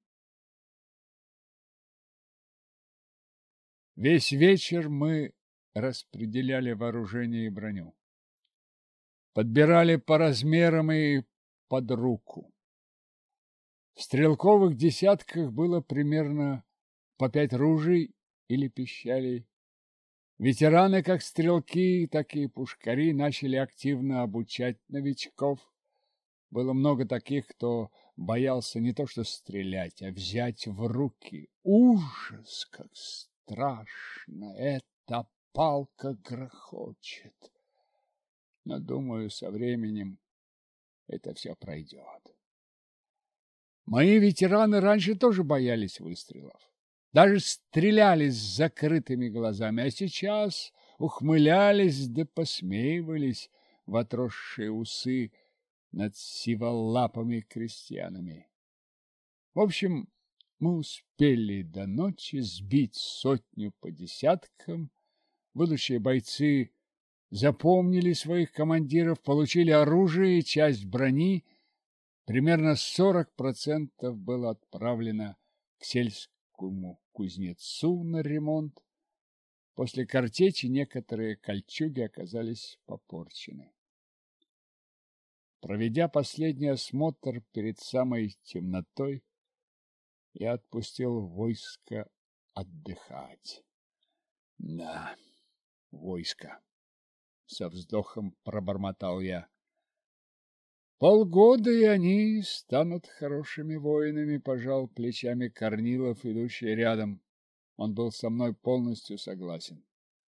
Весь вечер мы распределяли вооружение и броню. Подбирали по размерам и под руку. В стрелковых десятках было примерно по пять ружей или пищалей. Ветераны, как стрелки, так и пушкари, начали активно обучать новичков. Было много таких, кто боялся не то что стрелять, а взять в руки. Ужас, как страшно! Эта палка грохочет. Но, думаю, со временем это все пройдет. Мои ветераны раньше тоже боялись выстрелов. Даже стреляли с закрытыми глазами, а сейчас ухмылялись да посмеивались в отросшие усы над сиволапыми крестьянами. В общем, мы успели до ночи сбить сотню по десяткам. Будущие бойцы запомнили своих командиров, получили оружие и часть брони. Примерно сорок процентов было отправлено к сельскому кузнецу на ремонт. После картечи некоторые кольчуги оказались попорчены. Проведя последний осмотр перед самой темнотой, я отпустил войско отдыхать. Да, войско. Со вздохом пробормотал я. Полгода, и они станут хорошими воинами, пожал плечами Корнилов, идущий рядом. Он был со мной полностью согласен.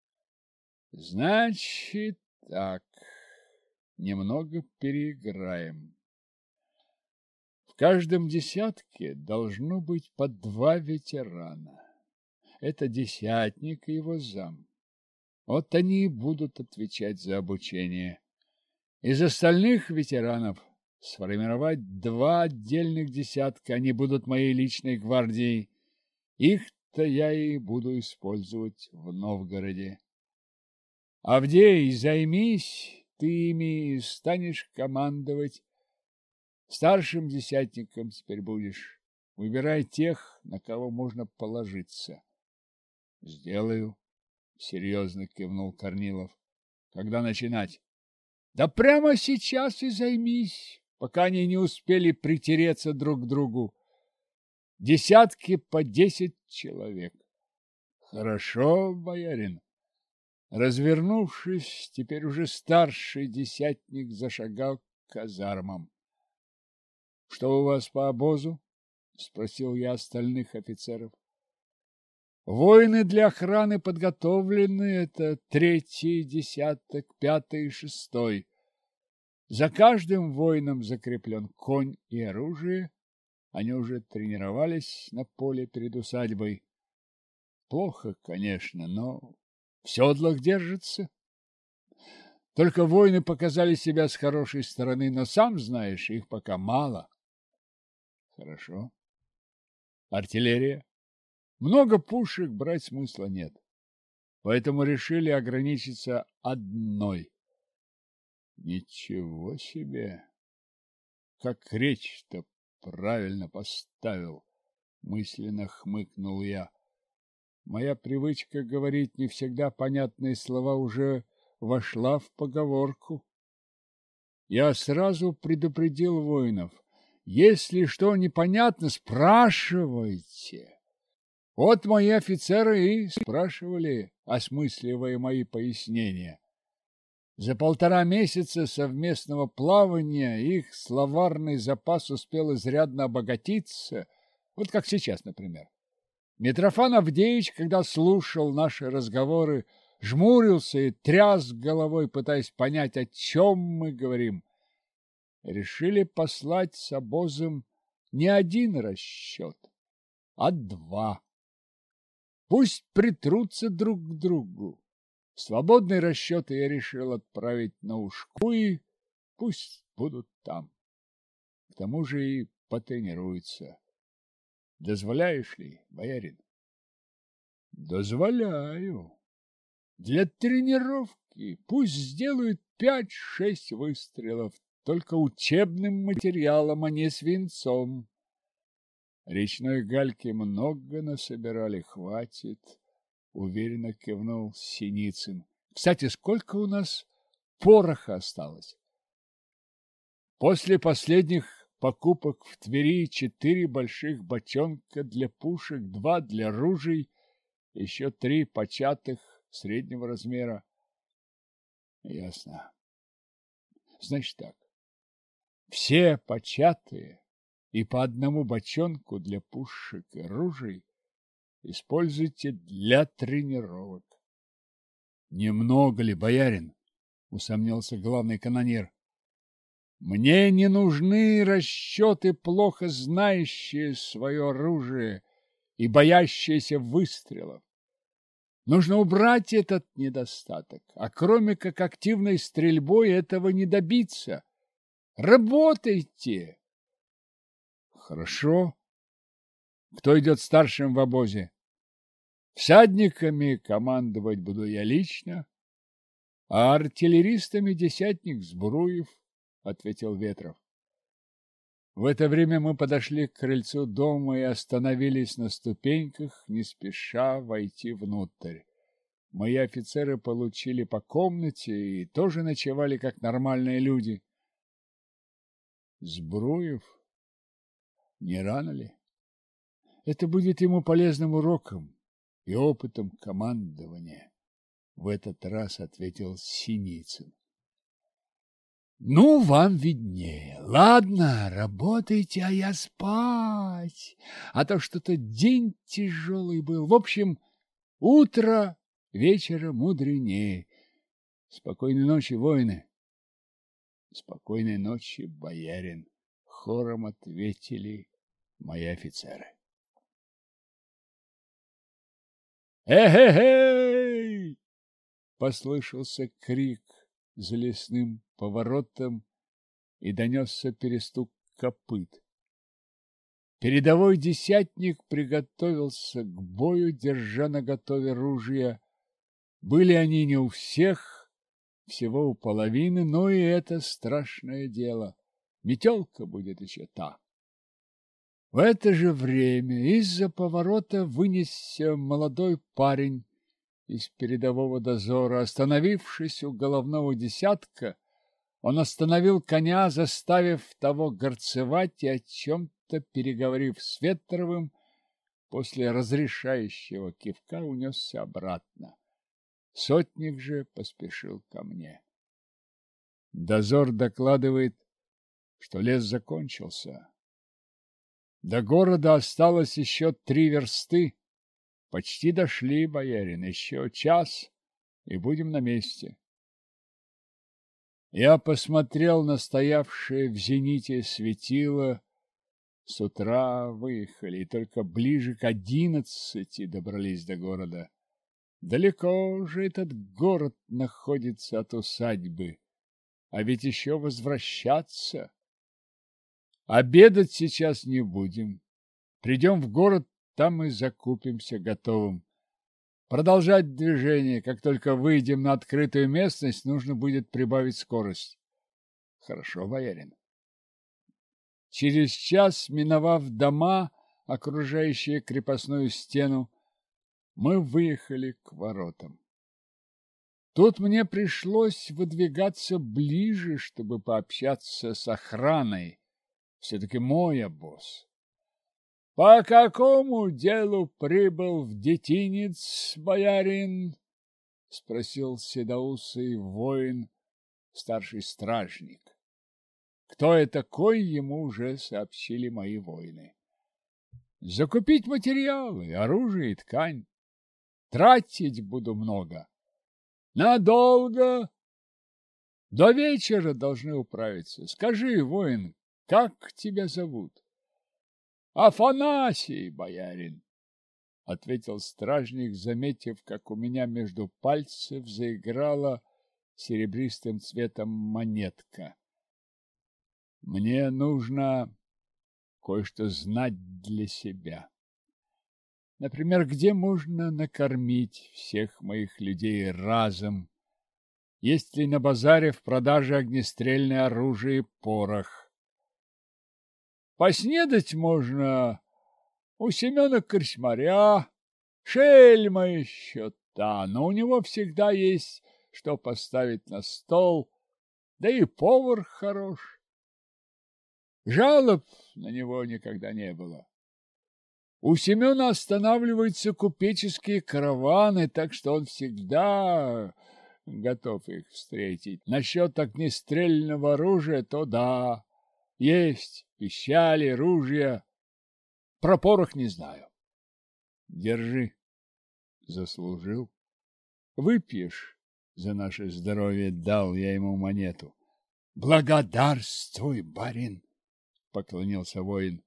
Значит так, немного переиграем. В каждом десятке должно быть по два ветерана. Это десятник и его зам. Вот они и будут отвечать за обучение. Из остальных ветеранов сформировать два отдельных десятка. Они будут моей личной гвардией. Их-то я и буду использовать в Новгороде. Авдей, займись, ты ими станешь командовать. Старшим десятником теперь будешь. Выбирай тех, на кого можно положиться. Сделаю, серьезно кивнул Корнилов. Когда начинать? Да прямо сейчас и займись, пока они не успели притереться друг к другу. Десятки по десять человек. Хорошо, боярин. Развернувшись, теперь уже старший десятник зашагал к казармам. — Что у вас по обозу? — спросил я остальных офицеров. — Воины для охраны подготовлены. Это третий десяток, пятый и шестой. За каждым воином закреплен конь и оружие. Они уже тренировались на поле перед усадьбой. Плохо, конечно, но в седлах держатся. Только воины показали себя с хорошей стороны, но, сам знаешь, их пока мало. Хорошо. Артиллерия. Много пушек брать смысла нет. Поэтому решили ограничиться одной. Ничего себе! Как речь-то правильно поставил, мысленно хмыкнул я. Моя привычка говорить не всегда понятные слова уже вошла в поговорку. Я сразу предупредил воинов. Если что непонятно, спрашивайте. Вот мои офицеры и спрашивали, осмысливая мои пояснения. За полтора месяца совместного плавания их словарный запас успел изрядно обогатиться, вот как сейчас, например. Митрофан Авдеевич, когда слушал наши разговоры, жмурился и тряс головой, пытаясь понять, о чем мы говорим. Решили послать с обозом не один расчет, а два. Пусть притрутся друг к другу. Свободные расчеты я решил отправить на Ушку, и пусть будут там. К тому же и потренируются. Дозволяешь ли, боярин? Дозволяю. Для тренировки пусть сделают пять-шесть выстрелов, только учебным материалом, а не свинцом. Речной гальки много насобирали, хватит, уверенно кивнул Синицын. Кстати, сколько у нас пороха осталось? После последних покупок в Твери четыре больших бочонка для пушек, два для ружей, еще три початых среднего размера. Ясно. Значит так. Все початые и по одному бочонку для пушек и ружей используйте для тренировок. Немного ли, боярин? Усомнился главный канонир. Мне не нужны расчеты, плохо знающие свое оружие и боящиеся выстрелов. Нужно убрать этот недостаток, а кроме как активной стрельбой этого не добиться. Работайте! Хорошо. Кто идет старшим в обозе? Всадниками командовать буду я лично, а артиллеристами десятник Збруев, — ответил Ветров. В это время мы подошли к крыльцу дома и остановились на ступеньках, не спеша войти внутрь. Мои офицеры получили по комнате и тоже ночевали, как нормальные люди. Збруев? Не рано ли? Это будет ему полезным уроком и опытом командования, — в этот раз ответил Синицын. Ну, вам виднее. Ладно, работайте, а я спать. А то что-то день тяжелый был. В общем, утро вечера мудренее. Спокойной ночи, воины. Спокойной ночи, боярин. Хором ответили мои офицеры. «Эй-эй-эй!» — послышался крик за лесным поворотом и донесся перестук копыт. Передовой десятник приготовился к бою, держа наготове ружья. Были они не у всех, всего у половины, но и это страшное дело. Метелка будет еще та. В это же время из-за поворота вынесся молодой парень из передового дозора. Остановившись у головного десятка, он остановил коня, заставив того горцевать и о чем-то переговорив с Ветровым, после разрешающего кивка унесся обратно. Сотник же поспешил ко мне. Дозор докладывает, что лес закончился. До города осталось еще три версты. Почти дошли, боярин, еще час, и будем на месте. Я посмотрел на стоявшее в зените светило. С утра выехали, и только ближе к одиннадцати добрались до города. Далеко же этот город находится от усадьбы, а ведь еще возвращаться. Обедать сейчас не будем. Придем в город, там и закупимся готовым. Продолжать движение. Как только выйдем на открытую местность, нужно будет прибавить скорость. Хорошо, боярин. Через час, миновав дома, окружающие крепостную стену, мы выехали к воротам. Тут мне пришлось выдвигаться ближе, чтобы пообщаться с охраной. Все-таки мой обоз. — По какому делу прибыл в детинец, боярин? — спросил седоусый воин, старший стражник. Кто я такой, ему уже сообщили мои воины. — Закупить материалы, оружие и ткань. Тратить буду много. — Надолго? — До вечера должны управиться. Скажи, воин, как тебя зовут? — Афанасий, боярин, — ответил стражник, заметив, как у меня между пальцев заиграла серебристым цветом монетка. — Мне нужно кое-что знать для себя. Например, где можно накормить всех моих людей разом? Есть ли на базаре в продаже огнестрельное оружие и порох? Поснедать можно у Семена Корчмаря, шельма еще та, но у него всегда есть что поставить на стол, да и повар хорош. Жалоб на него никогда не было. У Семена останавливаются купеческие караваны, так что он всегда готов их встретить. Насчет огнестрельного оружия, то да, есть пищали, ружья. Про порох не знаю. Держи. Заслужил. Выпьешь за наше здоровье, дал я ему монету. Благодарствуй, барин, поклонился воин.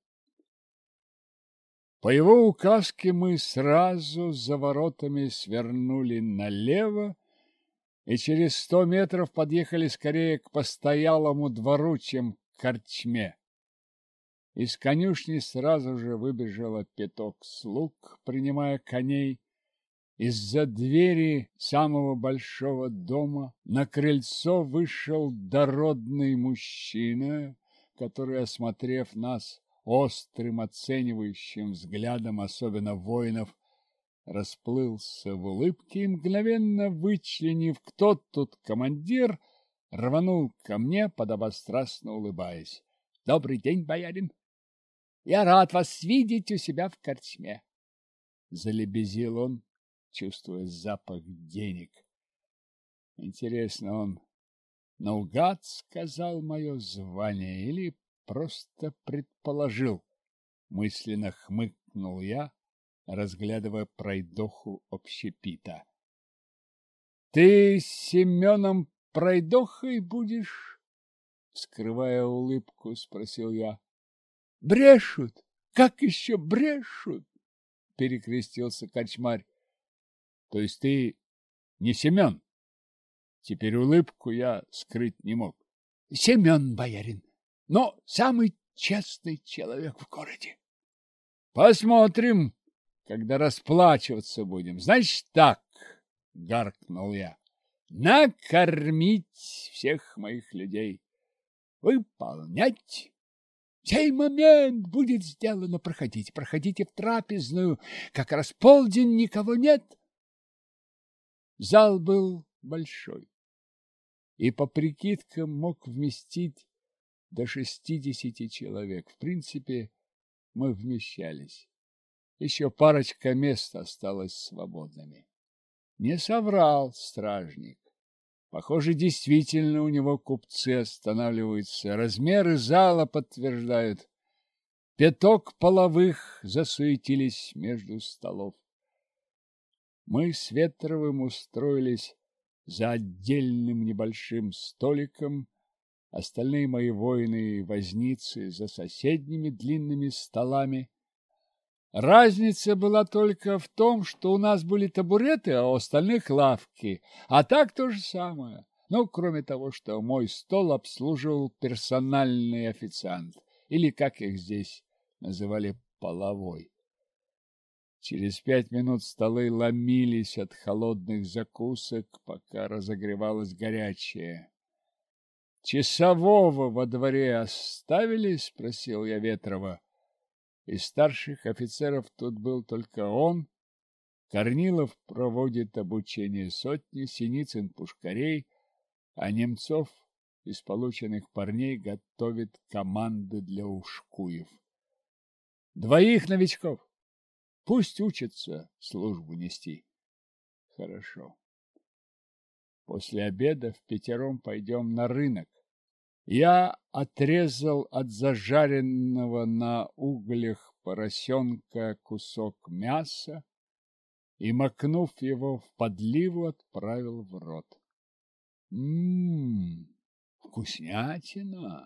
По его указке мы сразу за воротами свернули налево и через сто метров подъехали скорее к постоялому двору, чем к корчме. Из конюшни сразу же выбежала пяток слуг, принимая коней. Из-за двери самого большого дома на крыльцо вышел дородный мужчина, который, осмотрев нас острым оценивающим взглядом, особенно воинов, расплылся в улыбке и, мгновенно вычленив, кто тут командир, рванул ко мне, подобострастно улыбаясь. — Добрый день, боярин! Я рад вас видеть у себя в корчме! — залебезил он, чувствуя запах денег. Интересно, он наугад сказал мое звание или просто предположил? Мысленно хмыкнул я, разглядывая пройдоху общепита. — Ты с Семеном пройдохой будешь? — скрывая улыбку, спросил я. — Брешут! Как еще брешут? — перекрестился корчмарь. — То есть ты не Семен? Теперь улыбку я скрыть не мог. — Семен, боярин, но самый честный человек в городе. — Посмотрим, когда расплачиваться будем. Значит так, — гаркнул я, — накормить всех моих людей. Выполнять. Сей момент будет сделано. Проходите, проходите в трапезную. Как раз полдень, никого нет. Зал был большой и по прикидкам мог вместить до шестидесяти человек. В принципе, мы вмещались. Еще парочка мест осталось свободными. Не соврал стражник. Похоже, действительно у него купцы останавливаются. Размеры зала подтверждают. Пяток половых засуетились между столов. Мы с Ветровым устроились за отдельным небольшим столиком, остальные мои воины и возницы за соседними длинными столами. Разница была только в том, что у нас были табуреты, а у остальных лавки, а так то же самое. Ну, кроме того, что мой стол обслуживал персональный официант, или, как их здесь называли, половой. Через пять минут столы ломились от холодных закусок, пока разогревалось горячее. — Часового во дворе оставили? — спросил я Ветрова. Из старших офицеров тут был только он. Корнилов проводит обучение сотни, Синицын пушкарей, а Немцов из полученных парней готовит команды для ушкуев. Двоих новичков. Пусть учатся службу нести. Хорошо. После обеда впятером пойдем на рынок. Я отрезал от зажаренного на углях поросенка кусок мяса и, макнув его в подливу, отправил в рот. Ммм, вкуснятина!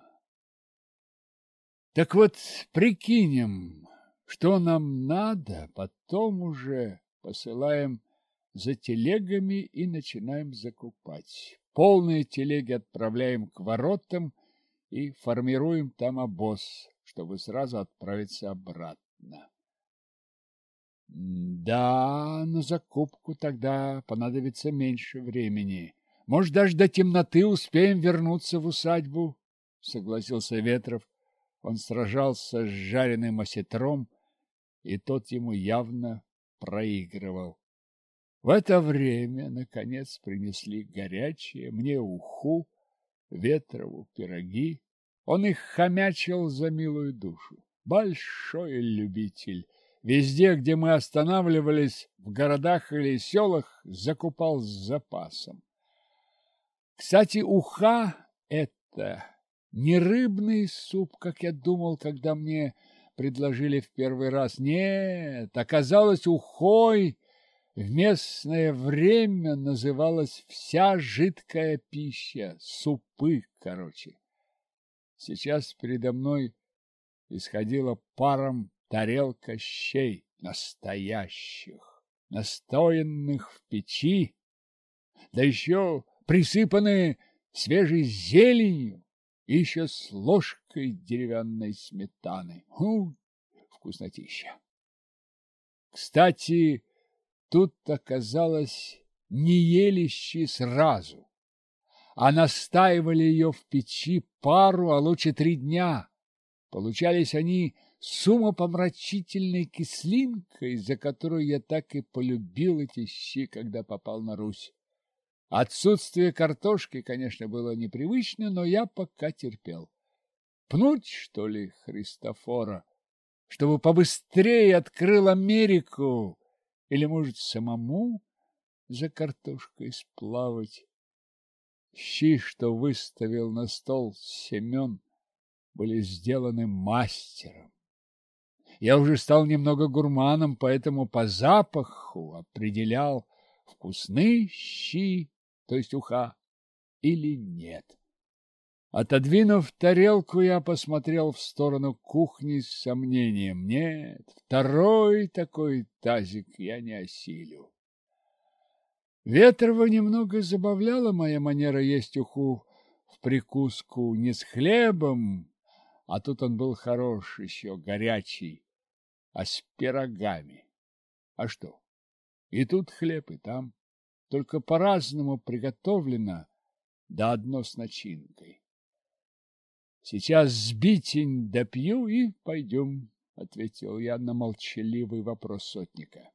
Так вот, прикинем, что нам надо, потом уже посылаем за телегами и начинаем закупать. Полные телеги отправляем к воротам и формируем там обоз, чтобы сразу отправиться обратно. Да, на закупку тогда понадобится меньше времени. Может, даже до темноты успеем вернуться в усадьбу, согласился Ветров. Он сражался с жареным осетром, и тот ему явно проигрывал. В это время, наконец, принесли горячее, мне уху, Ветрову пироги, Он их хомячил за милую душу. Большой любитель. Везде, где мы останавливались, в городах или селах, закупал с запасом. Кстати, уха – это не рыбный суп, как я думал, когда мне предложили в первый раз. Нет, оказалось, ухой в местное время называлась вся жидкая пища, супы, короче. Сейчас передо мной исходила паром тарелка щей, настоящих, настоянных в печи, да еще присыпанные свежей зеленью, и еще с ложкой деревянной сметаны. У, вкуснотища! Кстати, тут оказалось, не ели щи сразу, а настаивали ее в печи пару, а лучше три дня. Получались они с умопомрачительной кислинкой, за которую я так и полюбил эти щи, когда попал на Русь. Отсутствие картошки, конечно, было непривычно, но я пока терпел. Пнуть, что ли, Христофора, чтобы побыстрее открыл Америку, или, может, самому за картошкой сплавать? Щи, что выставил на стол Семен, были сделаны мастером. Я уже стал немного гурманом, поэтому по запаху определял, вкусны щи, то есть уха, или нет. Отодвинув тарелку, я посмотрел в сторону кухни с сомнением. Нет, второй такой тазик я не осилю. Ветрова немного забавляла моя манера есть уху в прикуску не с хлебом, а тут он был хорош, еще горячий, а с пирогами. А что? И тут хлеб, и там, только по-разному приготовлено, да одно с начинкой. Сейчас сбитень допью и пойдем, — ответил я на молчаливый вопрос сотника.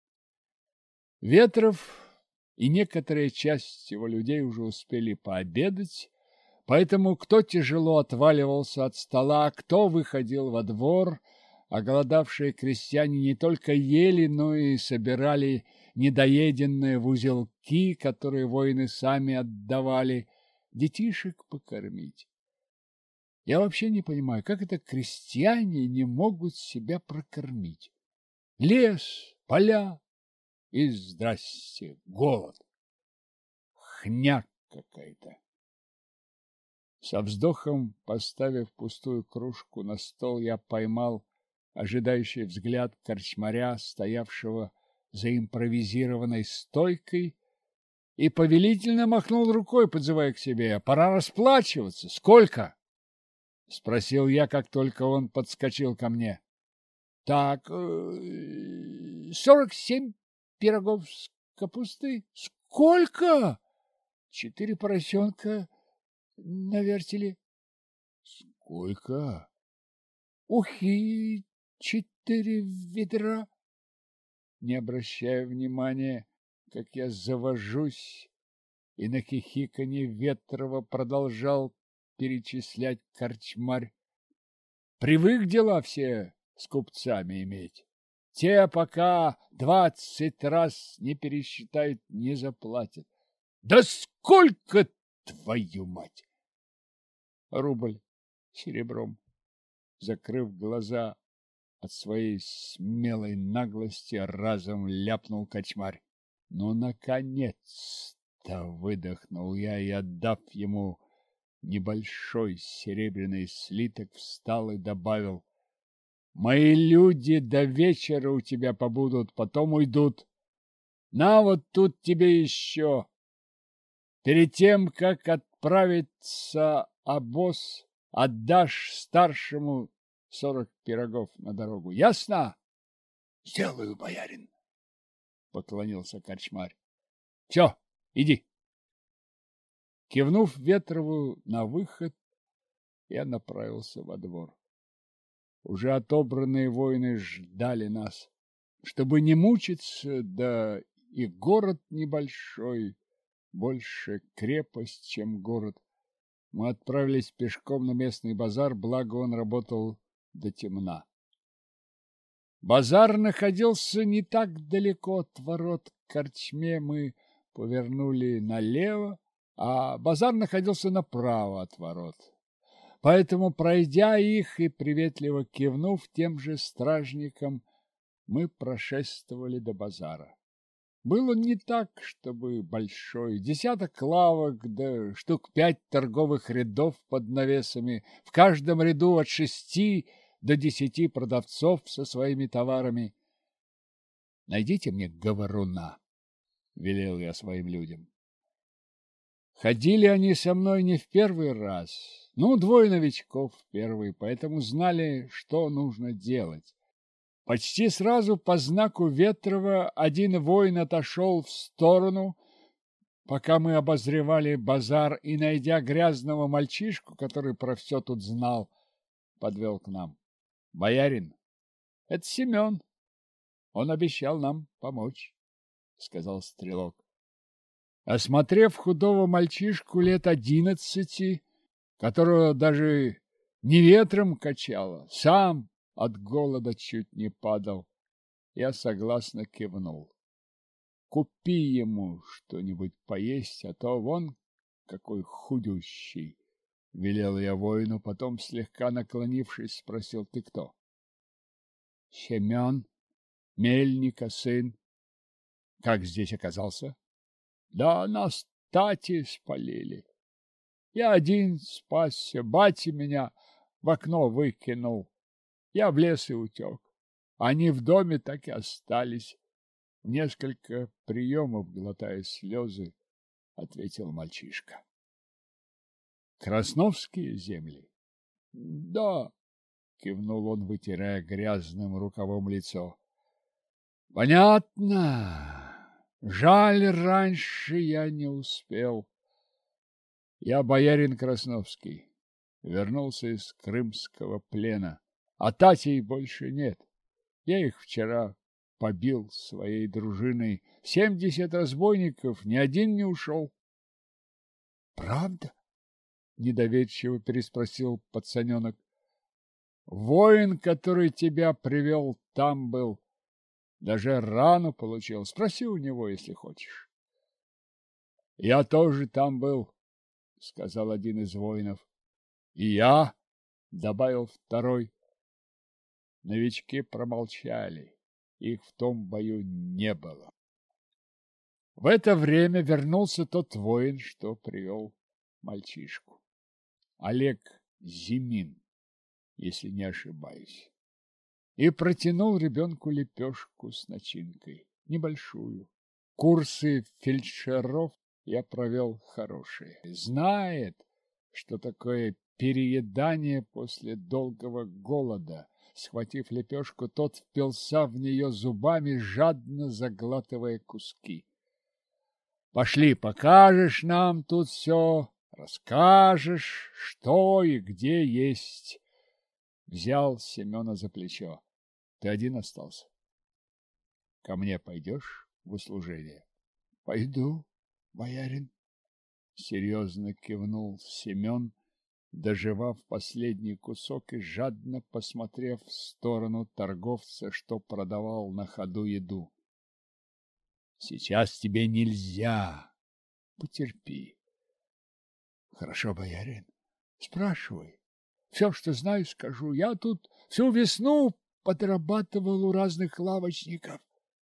Ветров и некоторая часть его людей уже успели пообедать, поэтому кто тяжело отваливался от стола, кто выходил во двор, а голодавшие крестьяне не только ели, но и собирали недоеденные в узелки, которые воины сами отдавали, детишек покормить. Я вообще не понимаю, как это крестьяне не могут себя прокормить. Лес, поля и, здрасте, голод. Хняк какая-то. Со вздохом, поставив пустую кружку на стол, я поймал ожидающий взгляд корчмаря, стоявшего за импровизированной стойкой, и повелительно махнул рукой, подзывая к себе. «Пора расплачиваться! Сколько?» — спросил я, как только он подскочил ко мне. — Так, сорок семь пирогов с капусты. — Сколько? — Четыре поросенка на вертеле. — Сколько? — Ухи четыре ведра. Не обращая внимания, как я завожусь, и на хихиканье Ветрова продолжал перечислять корчмарь. Привык дела все с купцами иметь. Те, пока двадцать раз не пересчитают, не заплатят. Да сколько, твою мать! Рубль серебром. Закрыв глаза от своей смелой наглости, разом ляпнул корчмарь. Ну, наконец-то выдохнул я и, отдав ему небольшой серебряный слиток, встал и добавил: мои люди до вечера у тебя побудут, потом уйдут. На вот тут тебе еще. Перед тем, как отправиться обоз, отдашь старшему сорок пирогов на дорогу. Ясно? Сделаю, боярин, поклонился корчмарь. Все, иди. Кивнув Ветрову на выход, я направился во двор. Уже отобранные воины ждали нас. Чтобы не мучиться, да и город небольшой, больше крепость, чем город, мы отправились пешком на местный базар, благо он работал до темна. Базар находился не так далеко от ворот. К корчме мы повернули налево, а базар находился направо от ворот. Поэтому, пройдя их и приветливо кивнув тем же стражникам, мы прошествовали до базара. Был он не так, чтобы большой, десяток лавок, да штук пять торговых рядов под навесами, в каждом ряду от шести до десяти продавцов со своими товарами. «Найдите мне говоруна», — велел я своим людям. Ходили они со мной не в первый раз, ну, двое новичков в первый, поэтому знали, что нужно делать. Почти сразу по знаку Ветрова один воин отошел в сторону, пока мы обозревали базар, и, найдя грязного мальчишку, который про все тут знал, подвел к нам. — Боярин, это Семен. Он обещал нам помочь, — сказал стрелок. Осмотрев худого мальчишку лет одиннадцати, которого даже не ветром качало, сам от голода чуть не падал, я согласно кивнул. Купи ему что-нибудь поесть, а то вон какой худющий, — велел я воину, потом, слегка наклонившись, спросил: — Ты кто? — Семен, мельника сын. — Как здесь оказался? — Да нас тати спалили. Я один спасся, батя меня в окно выкинул. Я в лес и утек. Они в доме так и остались. Несколько приемов, глотая слезы, ответил мальчишка. Красновские земли? Да, кивнул он, вытирая грязным рукавом лицо. Понятно. Жаль, раньше я не успел. Я боярин Красновский. Вернулся из крымского плена. А татей больше нет. Я их вчера побил своей дружиной. Семьдесят разбойников, ни один не ушел. — Правда? — недоверчиво переспросил пацаненок. — Воин, который тебя привел, там был. Даже рану получил. Спроси у него, если хочешь. — Я тоже там был, — сказал один из воинов. — И я, — добавил второй. Новички промолчали. Их в том бою не было. В это время вернулся тот воин, что привел мальчишку. Олег Зимин, если не ошибаюсь. И протянул ребенку лепешку с начинкой, небольшую. Курсы фельдшеров я провел хорошие. Знает, что такое переедание после долгого голода. Схватив лепешку, тот впился в нее зубами, жадно заглатывая куски. — Пошли, покажешь нам тут все, расскажешь, что и где есть. Взял Семена за плечо. — Ты один остался? — Ко мне пойдешь в услужение? — Пойду, боярин. Серьезно кивнул Семен, доживав последний кусок и жадно посмотрев в сторону торговца, что продавал на ходу еду. — Сейчас тебе нельзя. Потерпи. — Хорошо, боярин. Спрашивай. Все, что знаю, скажу. Я тут всю весну подрабатывал у разных лавочников.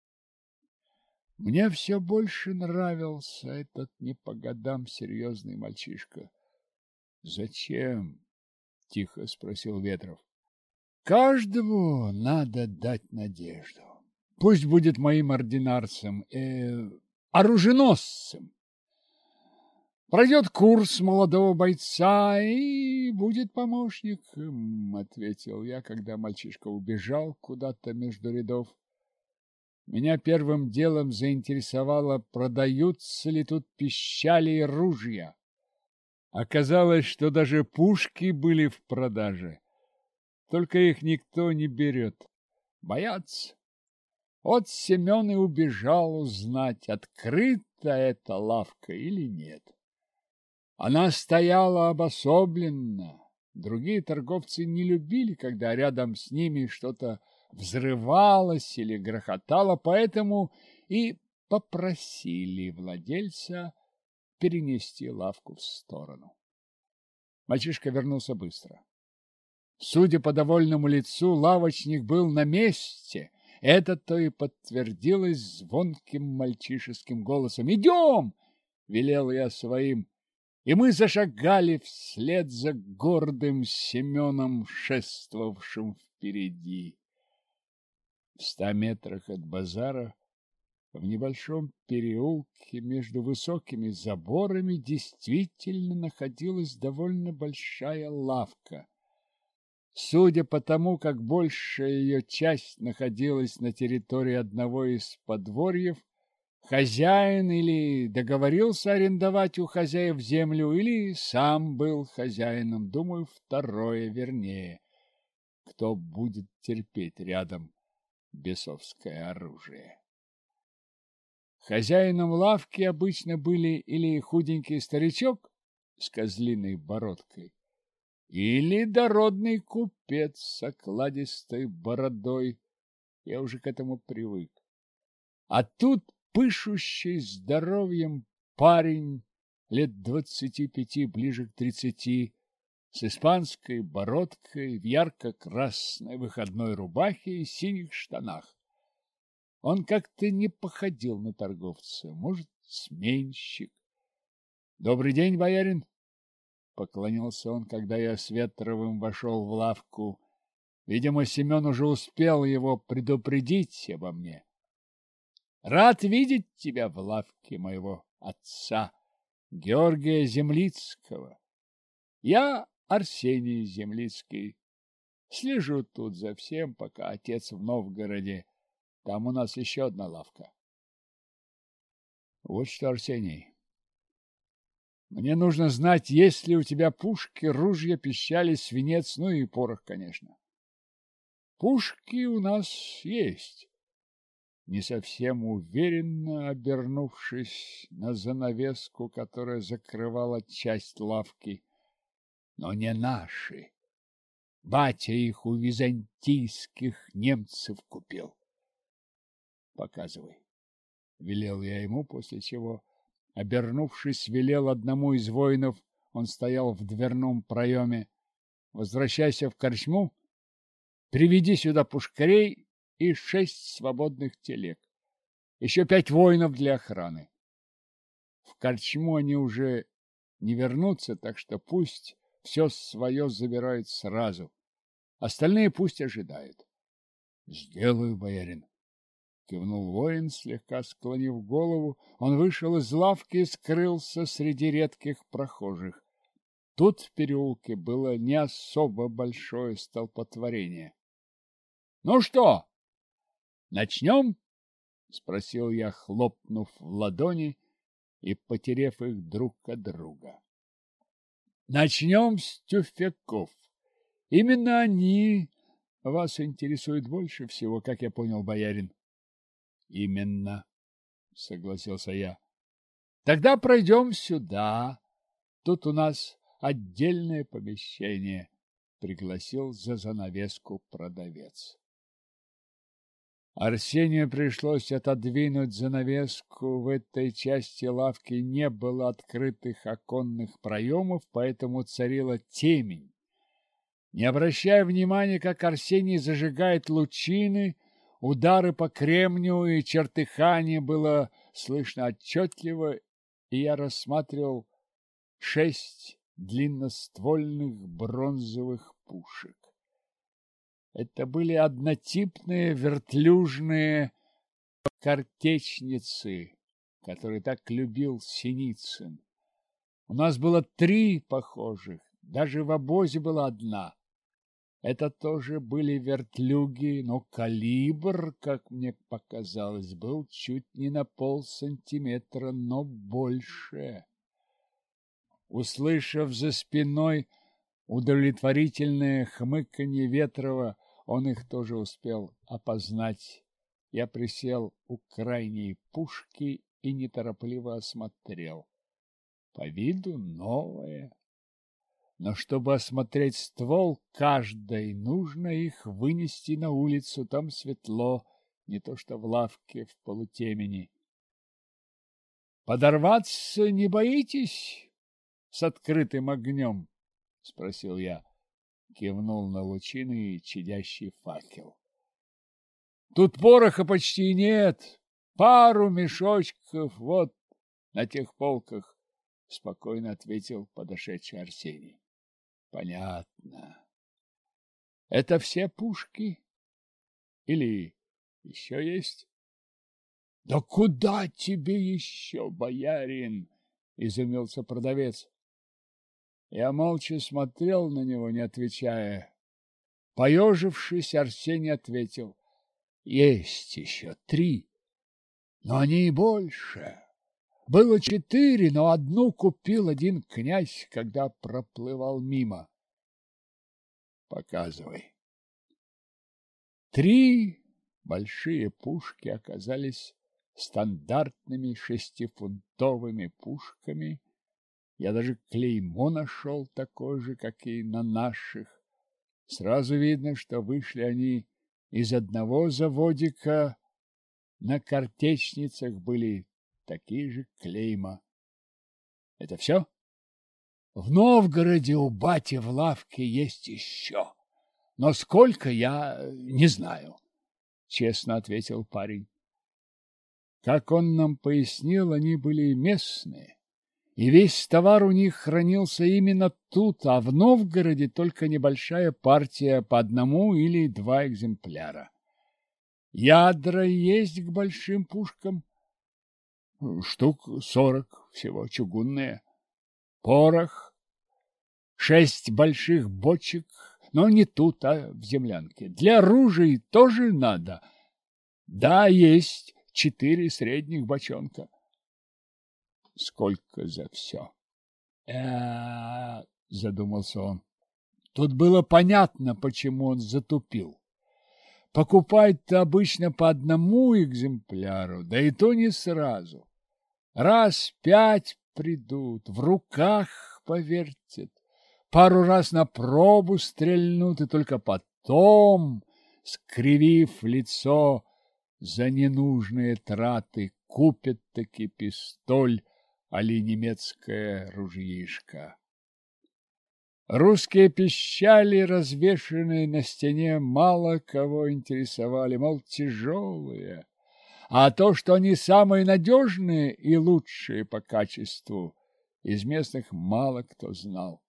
Мне все больше нравился этот не по годам серьезный мальчишка. — Зачем? — тихо спросил Ветров. — Каждому надо дать надежду. Пусть будет моим ординарцем, э, оруженосцем. Пройдет курс молодого бойца и будет помощником, — ответил я, когда мальчишка убежал куда-то между рядов. Меня первым делом заинтересовало, продаются ли тут пищали и ружья. Оказалось, что даже пушки были в продаже. Только их никто не берет. Боятся. Вот Семен и убежал узнать, открыта эта лавка или нет. Она стояла обособленно. Другие торговцы не любили, когда рядом с ними что-то взрывалось или грохотало, поэтому и попросили владельца перенести лавку в сторону. Мальчишка вернулся быстро. Судя по довольному лицу, лавочник был на месте. Это-то и подтвердилось звонким мальчишеским голосом. «Идем!» — велел я своим, и мы зашагали вслед за гордым Семеном, шествовавшим впереди. В ста метрах от базара, в небольшом переулке между высокими заборами, действительно находилась довольно большая лавка. Судя по тому, как большая ее часть находилась на территории одного из подворьев, хозяин или договорился арендовать у хозяев землю, или сам был хозяином. Думаю, второе вернее. Кто будет терпеть рядом бесовское оружие? Хозяином лавки обычно были или худенький старичок с козлиной бородкой, или дородный купец с окладистой бородой. Я уже к этому привык. А тут пышущий здоровьем парень лет двадцати пяти, ближе к тридцати, с испанской бородкой, в ярко-красной выходной рубахе и синих штанах. Он как-то не походил на торговца, может, сменщик. — Добрый день, боярин! — поклонился он, когда я с Ветровым вошел в лавку. Видимо, Семен уже успел его предупредить обо мне. — Рад видеть тебя в лавке моего отца, Георгия Землицкого. Я Арсений Землицкий. Слежу тут за всем, пока отец в Новгороде. Там у нас еще одна лавка. Вот что, Арсений, мне нужно знать, есть ли у тебя пушки, ружья, пищали, свинец, ну и порох, конечно. Пушки у нас есть. Не совсем уверенно обернувшись на занавеску, которая закрывала часть лавки, но не наши. Батя их у византийских немцев купил. Показывай, велел я ему, после чего, обернувшись, велел одному из воинов, он стоял в дверном проеме: возвращайся в корчму, приведи сюда пушкарей и шесть свободных телег, еще пять воинов для охраны. В корчму они уже не вернутся, так что пусть все свое забирают сразу, остальные пусть ожидают. — Сделаю, боярин, — кивнул воин, слегка склонив голову. Он вышел из лавки и скрылся среди редких прохожих. Тут в переулке было не особо большое столпотворение. — Ну что, начнем? — спросил я, хлопнув в ладони и потерев их друг от друга. — Начнем с тюфяков. Именно они вас интересуют больше всего, как я понял, боярин. — Именно, — согласился я. — Тогда пройдем сюда. Тут у нас отдельное помещение, — пригласил за занавеску продавец. Арсению пришлось отодвинуть занавеску. В этой части лавки не было открытых оконных проемов, поэтому царила темень. Не обращая внимания, как Арсений зажигает лучины, удары по кремню и чертыхание было слышно отчетливо, и я рассматривал шесть длинноствольных бронзовых пушек. Это были однотипные вертлюжные картечницы, которые так любил Синицын. У нас было три похожих, даже в обозе была одна. Это тоже были вертлюги, но калибр, как мне показалось, был чуть не на полсантиметра, но больше. Услышав за спиной удовлетворительное хмыканье Ветрова, он их тоже успел опознать. Я присел у крайней пушки и неторопливо осмотрел. по виду новое. Но чтобы осмотреть ствол каждой, нужно их вынести на улицу, там светло, не то что в лавке в полутемени. — Подорваться не боитесь с открытым огнем? — спросил я, кивнул на лучины и чадящий факел. — Тут пороха почти нет, пару мешочков вот на тех полках, — спокойно ответил подошедший Арсений. — Понятно. Это все пушки? Или еще есть? — Да куда тебе еще, боярин? — изумился продавец. Я молча смотрел на него, не отвечая. Поежившись, Арсений ответил: — Есть еще три, но они и больше. Было четыре, но одну купил один князь, когда проплывал мимо. Показывай. Три большие пушки оказались стандартными шестифунтовыми пушками. Я даже клеймо нашел такое же, как и на наших. Сразу видно, что вышли они из одного заводика. На картечницах были такие же клейма. Это все? В Новгороде у бати в лавке есть еще, но сколько, я не знаю, честно ответил парень. Как он нам пояснил, они были местные, и весь товар у них хранился именно тут, а в Новгороде только небольшая партия по одному или два экземпляра. Ядра есть к большим пушкам? Штук сорок всего, чугунные. Порох, шесть больших бочек, но не тут, а в землянке. Для ружей тоже надо. Да, есть четыре средних бочонка. Сколько за все? Э-э-э, задумался он. Тут было понятно, почему он затупил. Покупать-то обычно по одному экземпляру, да и то не сразу. Раз пять придут, в руках повертят, пару раз на пробу стрельнут, и только потом, скривив лицо за ненужные траты, купят таки пистоль али немецкое ружьишко. Русские пищали, развешанные на стене, мало кого интересовали, мол, тяжелые. А то, что они самые надежные и лучшие по качеству, из местных мало кто знал.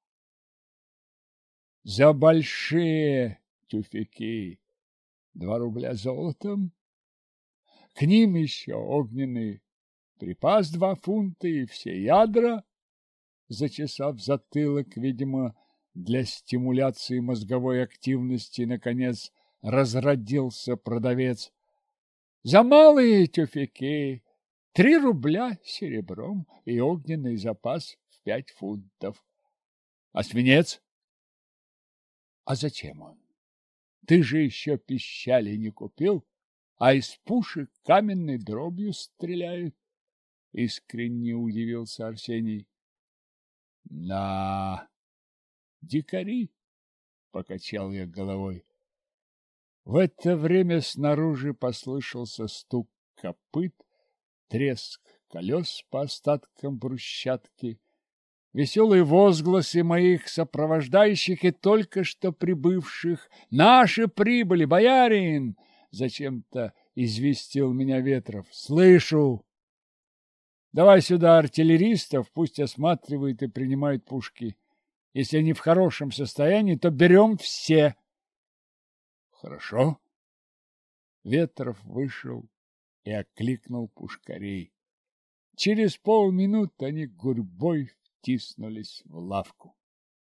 За большие тюфяки два рубля золотом, к ним еще огненный припас два фунта и все ядра, зачесав затылок, видимо, для стимуляции мозговой активности, наконец разродился продавец. За малые тюфяки три рубля серебром и огненный запас в пять фунтов. А свинец? А зачем он? Ты же еще пищали не купил, а из пушек каменной дробью стреляют. Искренне удивился Арсений. На, дикари, покачал я головой. В это время снаружи послышался стук копыт, треск колес по остаткам брусчатки, веселые возгласы моих сопровождающих и только что прибывших. «Наши прибыли, боярин!» — зачем-то известил меня Ветров. «Слышу! Давай сюда артиллеристов, пусть осматривают и принимают пушки. Если они в хорошем состоянии, то берем все». Хорошо. Ветров вышел и окликнул пушкарей. Через полминуты они гурьбой втиснулись в лавку.